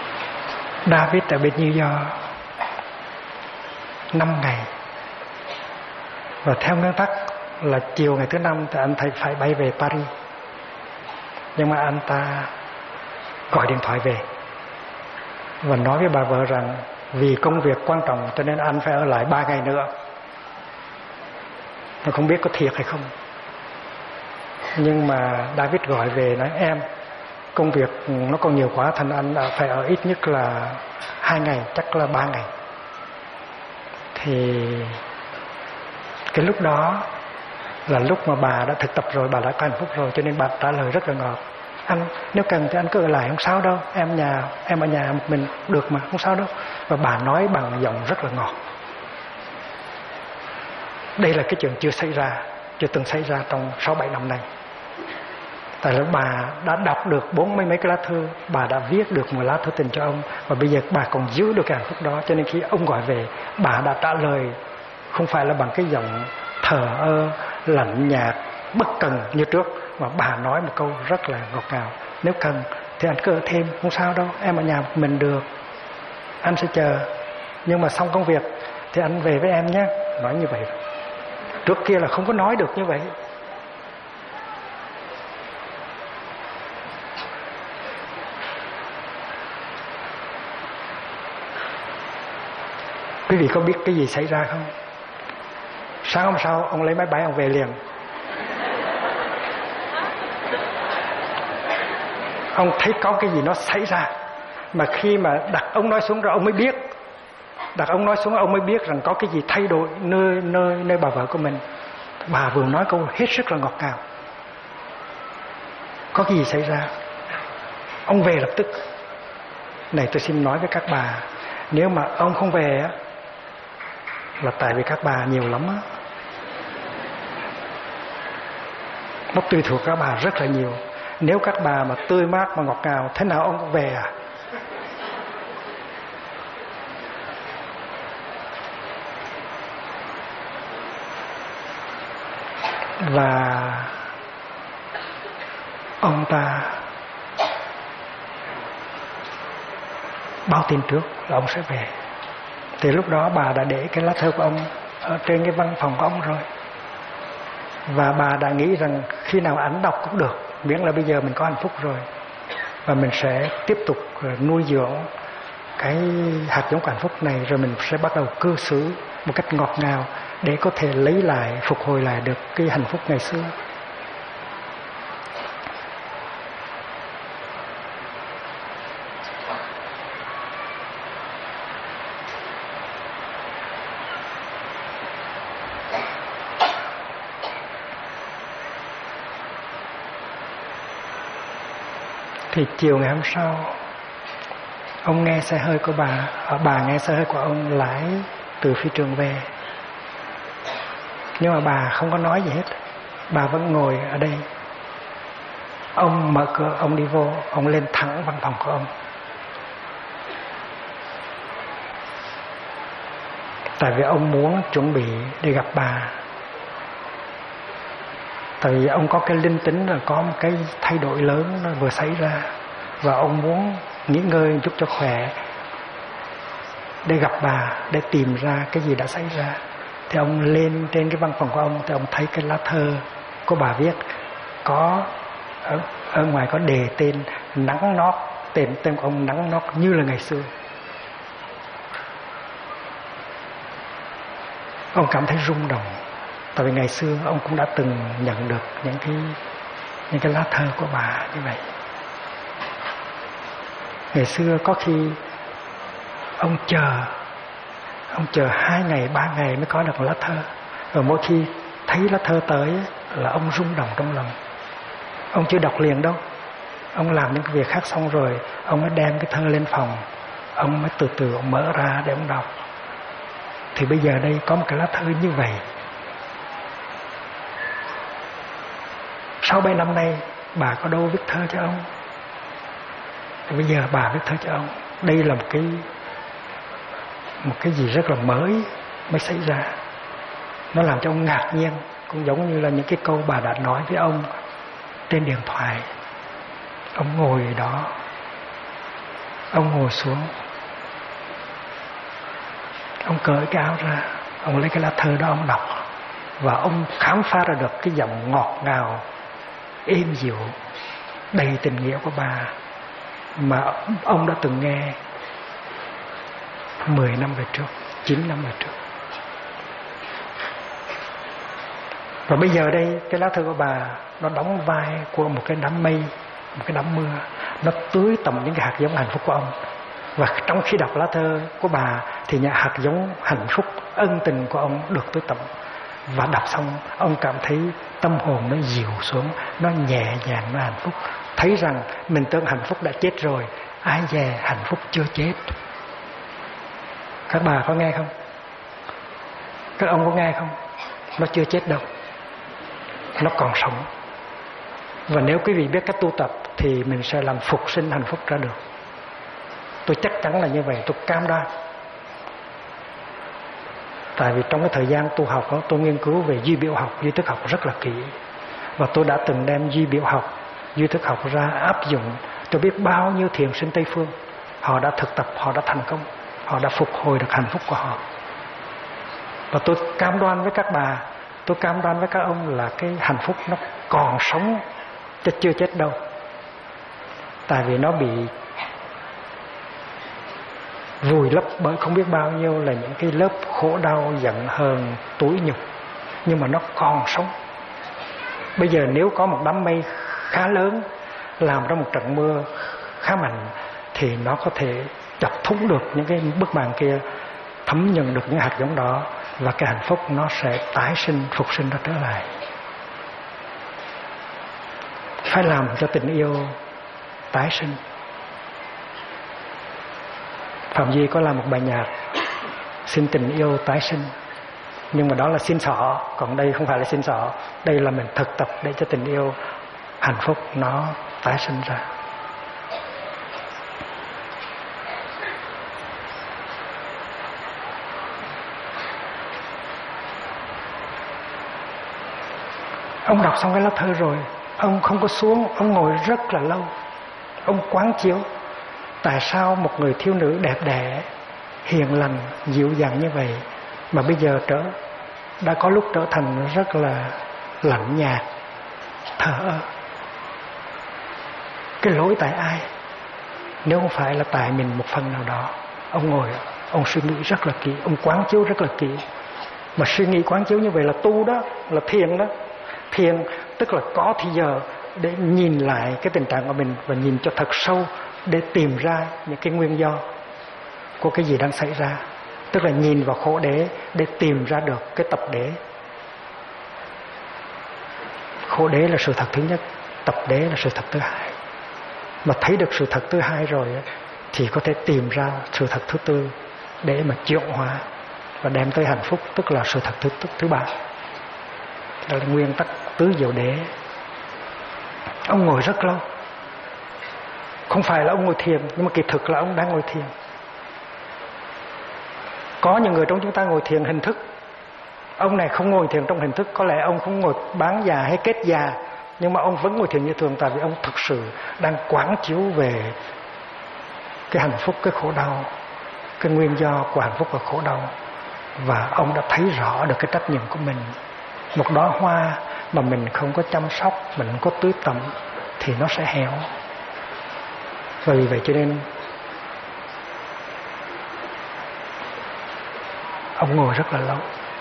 David ở bên New York 5 ngày Và theo nguyên tắc là chiều ngày thứ Năm thì anh thầy phải bay về Paris. Nhưng mà anh ta gọi điện thoại về và nói với bà vợ rằng vì công việc quan trọng cho nên anh phải ở lại 3 ngày nữa. Nó không biết có thiệt hay không. Nhưng mà David gọi về nói em, công việc nó còn nhiều quá, thành anh phải ở ít nhất là 2 ngày, chắc là 3 ngày. Thì cái lúc đó là lúc mà bà đã thực tập rồi, bà đã có hạnh phúc rồi, cho nên bà trả lời rất là ngọt. Anh nếu cần thì anh cứ ở lại, không sao đâu, em ở nhà một mình được mà, không sao đâu. Và bà nói bằng giọng rất là ngọt. Đây là cái chuyện chưa từng xảy ra trong 6-7 năm nay. Tại lúc bà đã đọc được 40 mấy cái lá thư, bà đã viết được một lá thư tình cho ông, và bây giờ bà còn giữ được cái hạnh phúc đó. Cho nên khi ông gọi về, bà đã trả lời không phải là bằng cái giọng thờ ơ, lạnh nhạt, bất cần như trước, mà bà nói một câu rất là ngọt ngào. Nếu cần thì anh cứ ở thêm, không sao đâu, em ở nhà một mình được, anh sẽ chờ, nhưng mà xong công việc thì anh về với em nhé. Nói như vậy. Trước kia là không có nói được như vậy. Quý vị có biết cái gì xảy ra không? Sáng hôm sau ông lấy máy bay ông về liền. Ông thấy có cái gì nó xảy ra, mà khi mà đặt ông nói xuống rồi ông mới biết. Đặt ông nói xuống ông mới biết rằng có cái gì thay đổi nơi bà vợ của mình. Bà vừa nói câu hết sức là ngọt ngào. Có cái gì xảy ra? Ông về lập tức. Này tôi xin nói với các bà, nếu mà ông không về á, là tại vì các bà nhiều lắm á. Nó tùy thuộc các bà rất là nhiều. Nếu các bà mà tươi mát mà ngọt ngào, thế nào ông cũng về à? Và ông ta báo tin trước là ông sẽ về. Thì lúc đó bà đã để cái lá thư của ông ở trên cái văn phòng của ông rồi. Và bà đã nghĩ rằng khi nào ảnh đọc cũng được, miễn là bây giờ mình có hạnh phúc rồi. Và mình sẽ tiếp tục nuôi dưỡng cái hạt giống của hạnh phúc này, rồi mình sẽ bắt đầu cư xử một cách ngọt ngào để có thể lấy lại, phục hồi lại được cái hạnh phúc ngày xưa. Thì chiều ngày hôm sau, ông nghe xe hơi của bà nghe xe hơi của ông lái từ phi trường về. Nhưng mà bà không có nói gì hết, bà vẫn ngồi ở đây. Ông mở cửa, ông đi vô, ông lên thẳng văn phòng của ông. Tại vì ông muốn chuẩn bị đi gặp bà. Tại vì ông có cái linh tính là có một cái thay đổi lớn nó vừa xảy ra, và ông muốn nghỉ ngơi chút cho khỏe để gặp bà, để tìm ra cái gì đã xảy ra. Thì ông lên trên cái văn phòng của ông, thì ông thấy cái lá thơ của bà viết, có ở ngoài có đề tên Nắng Nót, tên của ông Nắng Nót như là ngày xưa. Ông cảm thấy rung động. Tại vì ngày xưa ông cũng đã từng nhận được những cái lá thơ của bà như vậy. Ngày xưa có khi ông chờ 2 ngày 3 ngày mới có được lá thơ. Rồi mỗi khi thấy lá thơ tới là ông rung động trong lòng. Ông chưa đọc liền đâu. Ông làm những cái việc khác xong rồi, ông mới đem cái thơ lên phòng, ông mới từ từ ông mở ra để ông đọc. Thì bây giờ đây có một cái lá thơ như vậy. 6-7 năm nay bà có đâu viết thơ cho ông. Thì bây giờ bà viết thơ cho ông. Đây là một cái gì rất là mới xảy ra. Nó làm cho ông ngạc nhiên, cũng giống như là những cái câu bà đã nói với ông trên điện thoại. Ông ngồi đó, ông ngồi xuống, ông cởi cái áo ra, ông lấy cái lá thơ đó ông đọc. Và ông khám phá ra được cái giọng ngọt ngào, êm dịu, đầy tình nghĩa của bà mà ông đã từng nghe 10 năm về trước, 9 năm về trước. Và bây giờ đây, cái lá thư của bà nó đóng vai của một cái đám mây, một cái đám mưa, nó tưới tầm những cái hạt giống hạnh phúc của ông. Và trong khi đọc lá thư của bà thì những hạt giống hạnh phúc, ân tình của ông được tưới tầm. Và đọc xong ông cảm thấy tâm hồn nó dịu xuống, nó nhẹ nhàng, nó hạnh phúc. Thấy rằng mình tưởng hạnh phúc đã chết rồi, ai dè hạnh phúc chưa chết. Các bà có nghe không? Các ông có nghe không? Nó chưa chết đâu, nó còn sống. Và nếu quý vị biết cách tu tập thì mình sẽ làm phục sinh hạnh phúc ra được. Tôi chắc chắn là như vậy, tôi cam đoan. Tại vì trong cái thời gian tu học đó, tôi nghiên cứu về duy biểu học, duy thức học rất là kỹ. Và tôi đã từng đem duy biểu học, duy thức học ra áp dụng. Tôi biết bao nhiêu thiền sinh Tây Phương, họ đã thực tập, họ đã thành công, họ đã phục hồi được hạnh phúc của họ. Và tôi cam đoan với các bà, tôi cam đoan với các ông là cái hạnh phúc nó còn sống, chứ chưa chết đâu. Tại vì nó bị vùi lấp bởi không biết bao nhiêu là những cái lớp khổ đau, giận hờn, tủi nhục. Nhưng mà nó còn sống. Bây giờ nếu có một đám mây khá lớn làm ra một trận mưa khá mạnh thì nó có thể chọc thủng được những cái bức màn kia, thấm nhuần được những hạt giống đó, và cái hạnh phúc nó sẽ tái sinh, phục sinh ra trở lại. Phải làm cho tình yêu tái sinh. Phạm Duy có làm một bài nhạc xin tình yêu tái sinh, nhưng mà đó là xin xỏ, còn đây không phải là xin xỏ. Đây là mình thực tập để cho tình yêu hạnh phúc nó tái sinh ra. Ông đọc xong cái lá thư rồi, ông không có xuống, ông ngồi rất là lâu. Ông quán chiếu tại sao một người thiếu nữ đẹp đẽ, hiền lành, dịu dàng như vậy mà bây giờ đã có lúc trở thành rất là lạnh nhạt, thờ ơ. Cái lỗi tại ai? Nếu không phải là tại mình một phần nào đó. Ông ngồi, ông suy nghĩ rất là kỹ, ông quán chiếu rất là kỹ. Mà suy nghĩ quán chiếu như vậy là tu đó, là thiền đó. Thiền tức là có thì giờ để nhìn lại cái tình trạng của mình và nhìn cho thật sâu, để tìm ra những cái nguyên do của cái gì đang xảy ra. Tức là nhìn vào khổ đế để tìm ra được cái tập đế. Khổ đế là sự thật thứ nhất, tập đế là sự thật thứ hai. Mà thấy được sự thật thứ hai rồi thì có thể tìm ra sự thật thứ tư để mà chuyển hóa và đem tới hạnh phúc, tức là sự thật thứ ba. Đó là nguyên tắc tứ diệu đế. Ông ngồi rất lâu. Không phải là ông ngồi thiền, nhưng mà kỳ thực là ông đang ngồi thiền. Có những người trong chúng ta ngồi thiền hình thức. Ông này không ngồi thiền trong hình thức. Có lẽ ông không ngồi bán già hay kết già, nhưng mà ông vẫn ngồi thiền như thường. Tại vì ông thực sự đang quán chiếu về cái hạnh phúc, cái khổ đau, cái nguyên do của hạnh phúc và khổ đau. Và ông đã thấy rõ được cái trách nhiệm của mình. Một đóa hoa mà mình không có chăm sóc, mình không có tưới tẩm thì nó sẽ héo. Và vì vậy cho nên ông ngồi rất là lâu.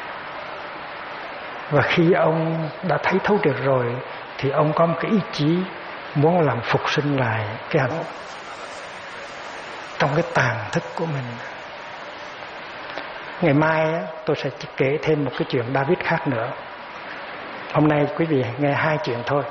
Và khi ông đã thấy thấu triệt rồi thì ông có một cái ý chí muốn làm phục sinh lại cái hạnh phúc trong cái tàn thức của mình. Ngày mai tôi sẽ kể thêm một cái chuyện David khác nữa. Hôm nay quý vị nghe 2 chuyện thôi.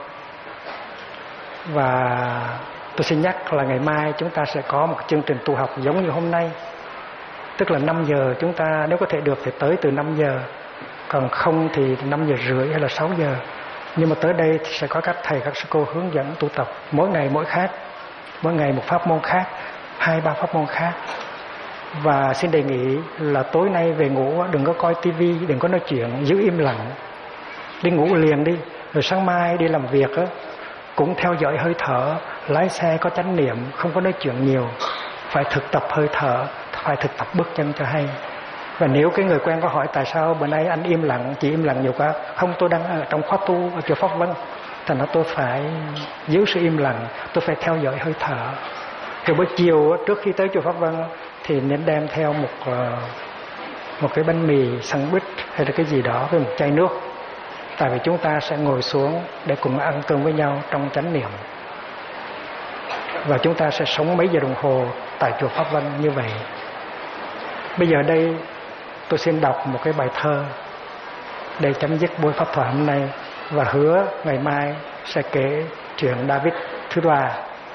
Và tôi xin nhắc là ngày mai chúng ta sẽ có một chương trình tu học giống như hôm nay. Tức là 5 giờ chúng ta nếu có thể được thì tới từ 5 giờ. Còn không thì 5 giờ rưỡi hay là 6 giờ. Nhưng mà tới đây thì sẽ có các thầy, các sư cô hướng dẫn tu tập. Mỗi ngày mỗi khác. Mỗi ngày một pháp môn khác, 2-3 pháp môn khác. Và xin đề nghị là tối nay về ngủ đừng có coi tivi, đừng có nói chuyện, giữ im lặng. Đi ngủ liền đi. Rồi sáng mai đi làm việc cũng theo dõi hơi thở, lái xe có chánh niệm, không có nói chuyện nhiều. Phải thực tập hơi thở, phải thực tập bước chân cho hay. Và nếu cái người quen có hỏi tại sao bữa nay anh im lặng, chị im lặng nhiều quá, không, tôi đang ở trong khóa tu ở chùa Pháp Vân, thành ra tôi phải giữ sự im lặng, tôi phải theo dõi hơi thở. Rồi buổi chiều trước khi tới chùa Pháp Vân thì nên đem theo một cái bánh mì sandwich hay là cái gì đó với một chai nước, tại vì chúng ta sẽ ngồi xuống để cùng ăn cơm với nhau trong chánh niệm. Và chúng ta sẽ sống mấy giờ đồng hồ tại chùa Pháp Vân như vậy. Bây giờ đây tôi xin đọc một cái bài thơ để chấm dứt buổi pháp thoại hôm nay, và hứa ngày mai sẽ kể chuyện David thứ ba.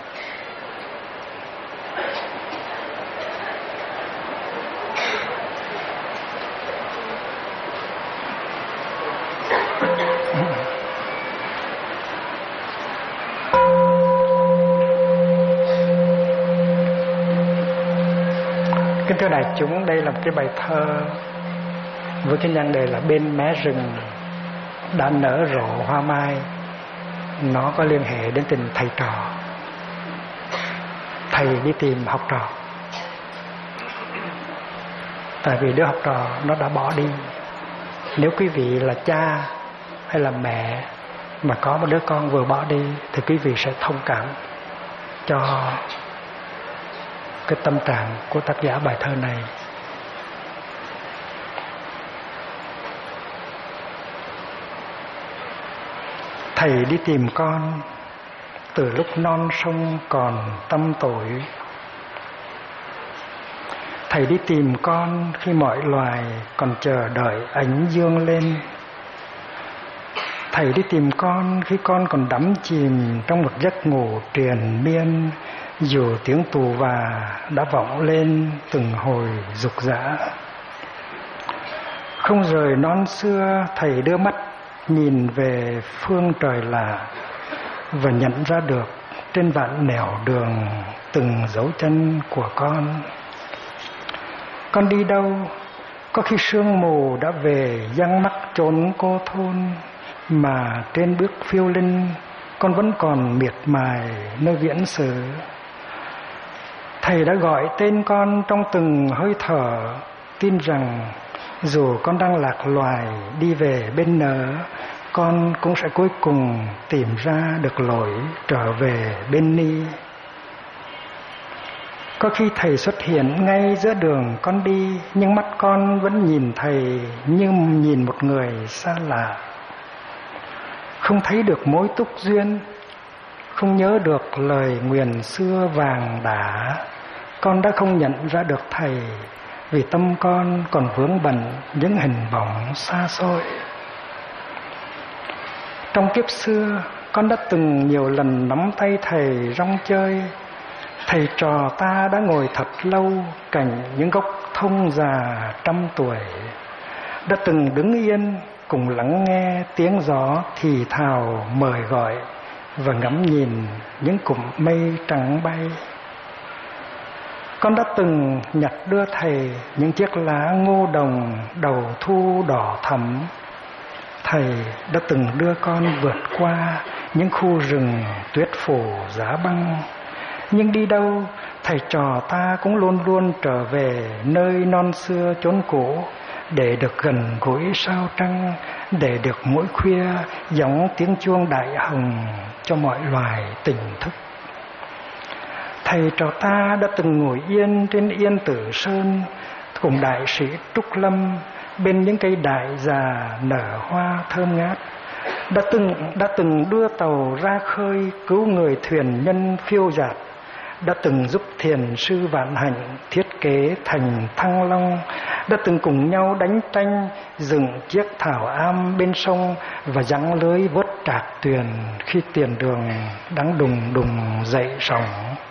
Kính thưa đại chúng, đây là một cái bài thơ với cái nhan đề là Bên mé rừng đã nở rộ hoa mai. Nó có liên hệ đến tình thầy trò. Thầy đi tìm học trò, tại vì đứa học trò nó đã bỏ đi. Nếu quý vị là cha hay là mẹ mà có một đứa con vừa bỏ đi thì quý vị sẽ thông cảm cho cái tâm trạng của tác giả bài thơ này. Thầy đi tìm con từ lúc non sông còn tăm tối. Thầy đi tìm con khi mọi loài còn chờ đợi ánh dương lên. Thầy đi tìm con khi con còn đắm chìm trong một giấc ngủ triền miên, dù tiếng tù và đã vọng lên từng hồi rục rã. Không rời non xưa, thầy đưa mắt nhìn về phương trời lạ và nhận ra được trên vạn nẻo đường từng dấu chân của con. Con đi đâu? Có khi sương mù đã về giăng mắc chốn cô thôn, mà trên bước phiêu linh con vẫn còn miệt mài nơi viễn sử. Thầy đã gọi tên con trong từng hơi thở, tin rằng dù con đang lạc loài đi về bên nở, con cũng sẽ cuối cùng tìm ra được lối trở về bên ni. Có khi thầy xuất hiện ngay giữa đường con đi, nhưng mắt con vẫn nhìn thầy như nhìn một người xa lạ. Không thấy được mối túc duyên, không nhớ được lời nguyền xưa vàng đã, con đã không nhận ra được thầy, vì tâm con còn vướng bận những hình bóng xa xôi. Trong kiếp xưa, con đã từng nhiều lần nắm tay thầy rong chơi. Thầy trò ta đã ngồi thật lâu cạnh những gốc thông già trăm tuổi, đã từng đứng yên cùng lắng nghe tiếng gió thì thào mời gọi và ngắm nhìn những cụm mây trắng bay. Con đã từng nhặt đưa thầy những chiếc lá ngô đồng đầu thu đỏ thẫm. Thầy đã từng đưa con vượt qua những khu rừng tuyết phủ giá băng. Nhưng đi đâu, thầy trò ta cũng luôn luôn trở về nơi non xưa chốn cũ, để được gần gũi sao trăng, để được mỗi khuya gióng tiếng chuông đại hồng cho mọi loài tỉnh thức. Thầy trò ta đã từng ngồi yên trên Yên Tử Sơn cùng đại sĩ Trúc Lâm bên những cây đại già nở hoa thơm ngát, đã từng đưa tàu ra khơi cứu người thuyền nhân phiêu dạt, đã từng giúp thiền sư Vạn Hạnh thiết kế thành Thăng Long, đã từng cùng nhau đánh tranh dựng chiếc thảo am bên sông và giăng lưới vớt trạc tuyền khi tiền đường đang đùng đùng dậy sóng.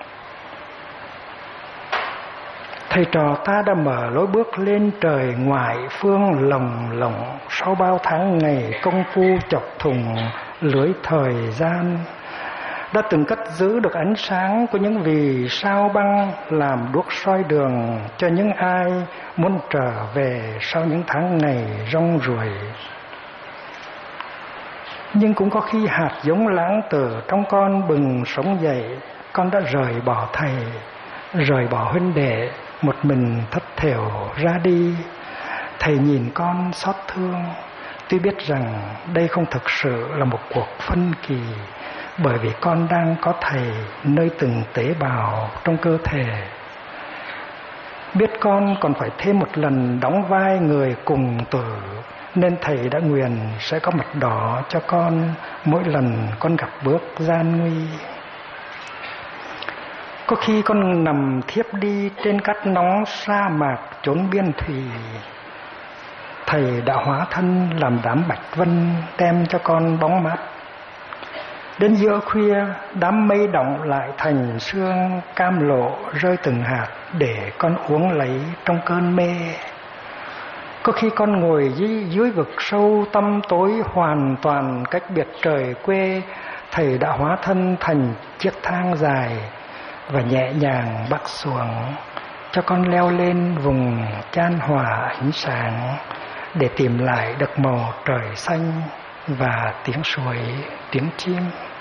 Thầy trò ta đã mở lối bước lên trời ngoại phương lồng lộng sau bao tháng ngày công phu chọc thùng lưới thời gian, đã từng cất giữ được ánh sáng của những vì sao băng làm đuốc soi đường cho những ai muốn trở về sau những tháng ngày rong ruổi. Nhưng cũng có khi hạt giống lãng tử trong con bừng sống dậy, con đã rời bỏ thầy, rời bỏ huynh đệ, một mình thất thểu ra đi. Thầy nhìn con xót thương. Tuy biết rằng đây không thực sự là một cuộc phân kỳ, bởi vì con đang có Thầy nơi từng tế bào trong cơ thể. Biết con còn phải thêm một lần đóng vai người cùng tử, nên Thầy đã nguyện sẽ có mặt đỏ cho con mỗi lần con gặp bước gian nguy. Có khi con nằm thiếp đi trên cát nóng sa mạc chốn biên thủy, Thầy đã hóa thân làm đám bạch vân đem cho con bóng mát. Đến giữa khuya, đám mây đọng lại thành sương cam lộ rơi từng hạt để con uống lấy trong cơn mê. Có khi con ngồi dưới vực sâu tăm tối hoàn toàn cách biệt trời quê, Thầy đã hóa thân thành chiếc thang dài và nhẹ nhàng bắc xuống cho con leo lên vùng chan hòa ánh sáng để tìm lại được màu trời xanh và tiếng suối, tiếng chim.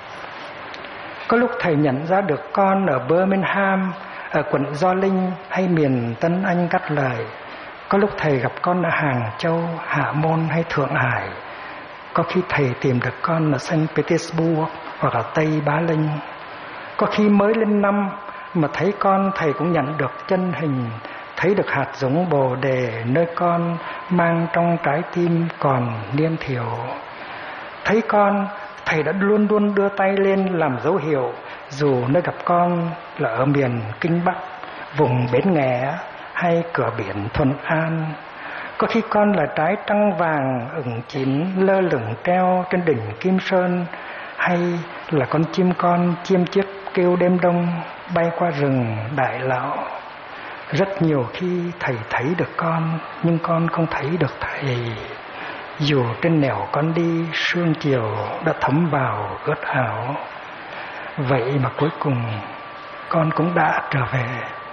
Có lúc Thầy nhận ra được con ở Birmingham, ở quận Gio Linh hay miền Tân Anh Cát Lợi. Có lúc Thầy gặp con ở Hàng Châu, Hạ Môn hay Thượng Hải. Có khi Thầy tìm được con ở Saint Petersburg hoặc ở Tây Bá Linh. Có khi mới lên năm mà thấy con, Thầy cũng nhận được chân hình, thấy được hạt giống bồ đề nơi con mang trong trái tim còn niên thiểu. Thấy con, Thầy đã luôn luôn đưa tay lên làm dấu hiệu, dù nơi gặp con là ở miền Kinh Bắc, vùng Bến Nghé hay cửa biển Thuận An. Có khi con là trái trăng vàng ửng chín lơ lửng treo trên đỉnh Kim Sơn, hay là con chim chiếc kêu đêm đông bay qua rừng Đại Lão. Rất nhiều khi Thầy thấy được con, nhưng con không thấy được Thầy. Dù trên nẻo con đi, sương chiều đã thấm vào ướt áo. Vậy mà cuối cùng con cũng đã trở về.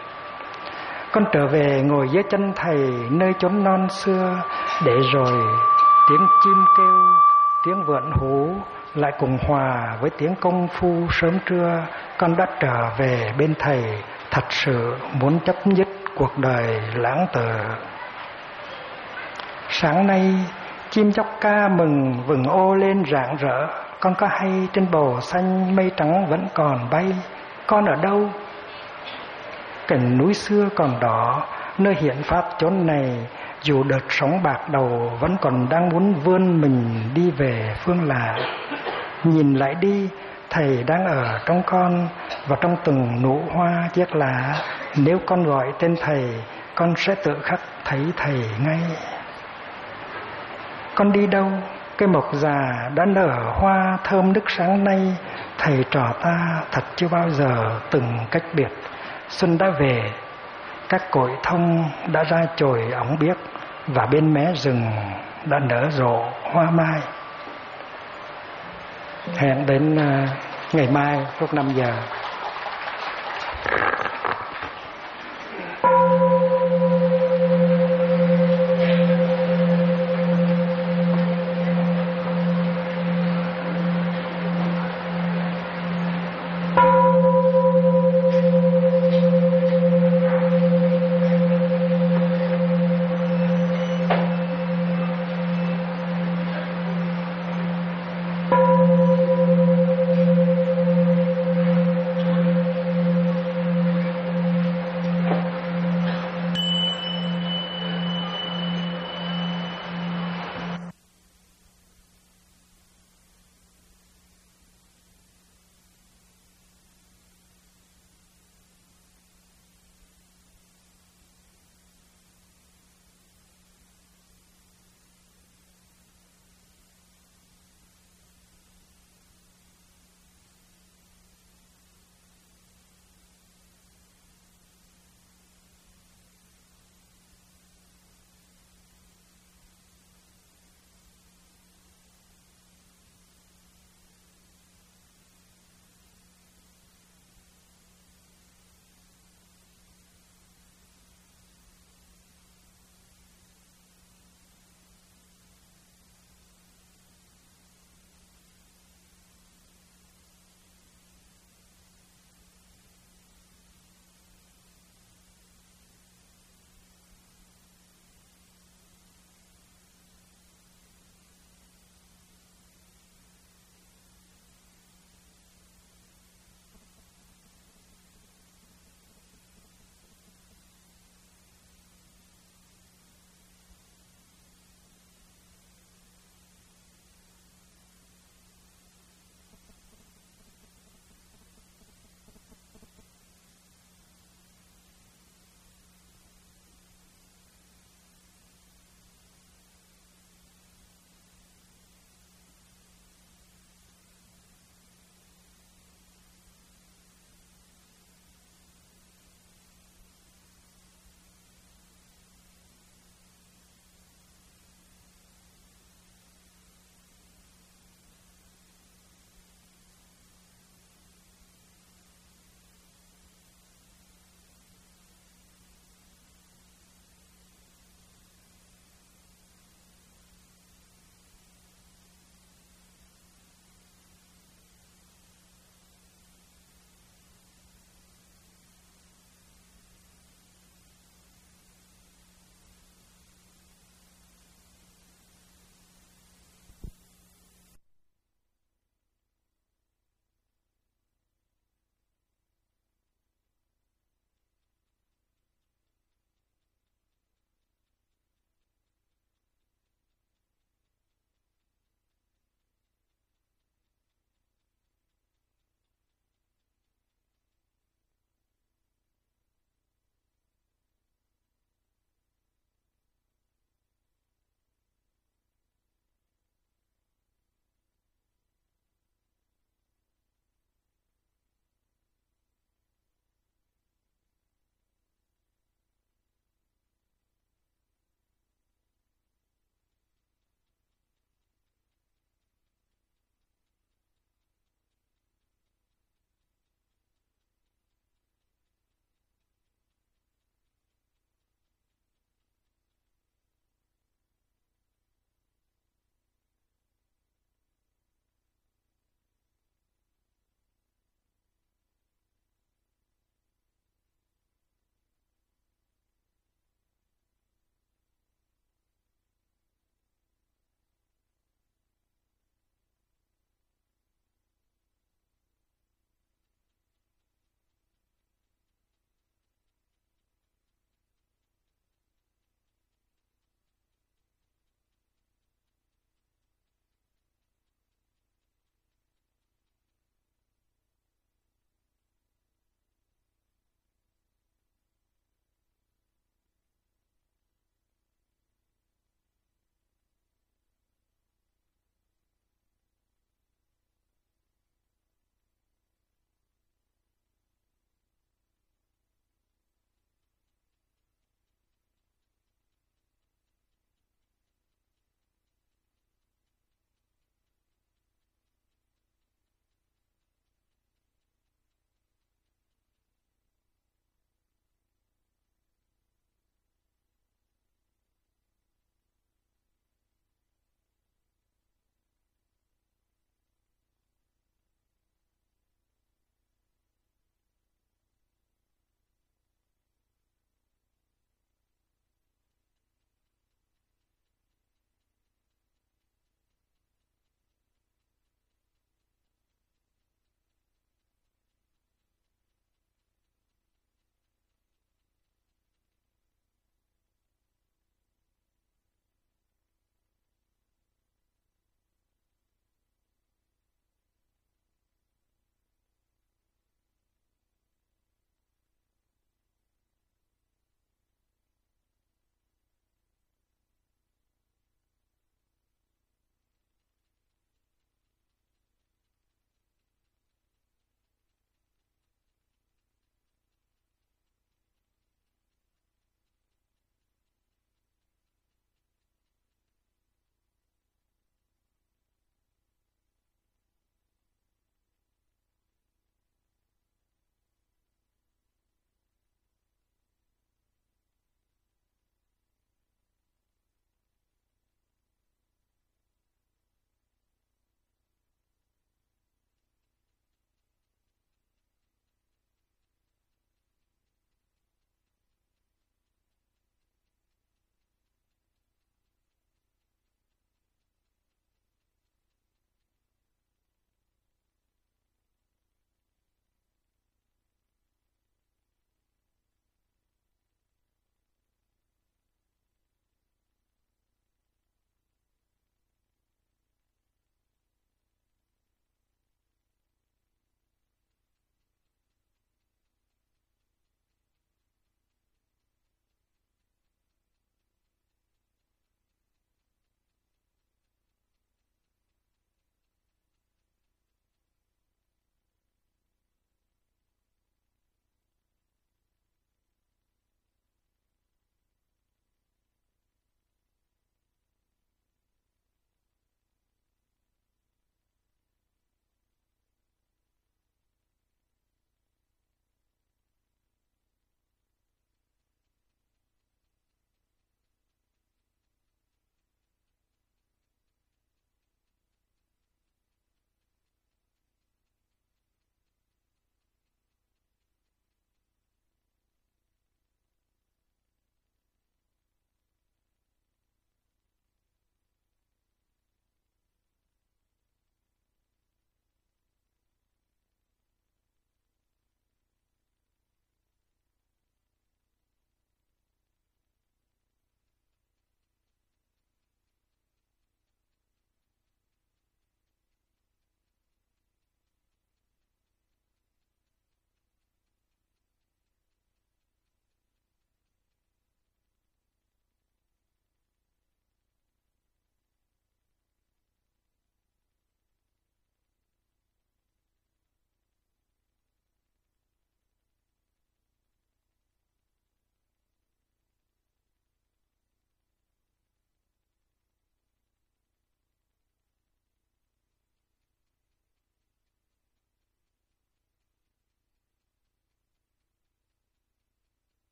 Con trở về ngồi dưới chân Thầy nơi chốn non xưa, để rồi tiếng chim kêu, tiếng vượn hú lại cùng hòa với tiếng công phu sớm trưa. Con đã trở về bên Thầy, thật sự muốn chấm dứt cuộc đời lãng tử. Sáng nay chim chóc ca mừng vừng ô lên rạng rỡ. Con có hay trên bầu xanh mây trắng vẫn còn bay? Con ở đâu? Cành núi xưa còn đỏ, nơi hiện pháp chốn này, dù đợt sóng bạc đầu vẫn còn đang muốn vươn mình đi về phương lạ. Nhìn lại đi, Thầy đang ở trong con và trong từng nụ hoa chiếc lá. Nếu con gọi tên Thầy, con sẽ tự khắc thấy Thầy ngay. Con đi đâu? Cây mộc già đã nở hoa thơm nức sáng nay. Thầy trò ta thật chưa bao giờ từng cách biệt. Xuân đã về, các cội thông đã ra chồi óng biếc, và bên mé rừng đã nở rộ hoa mai. Hẹn đến ngày mai lúc 5 giờ.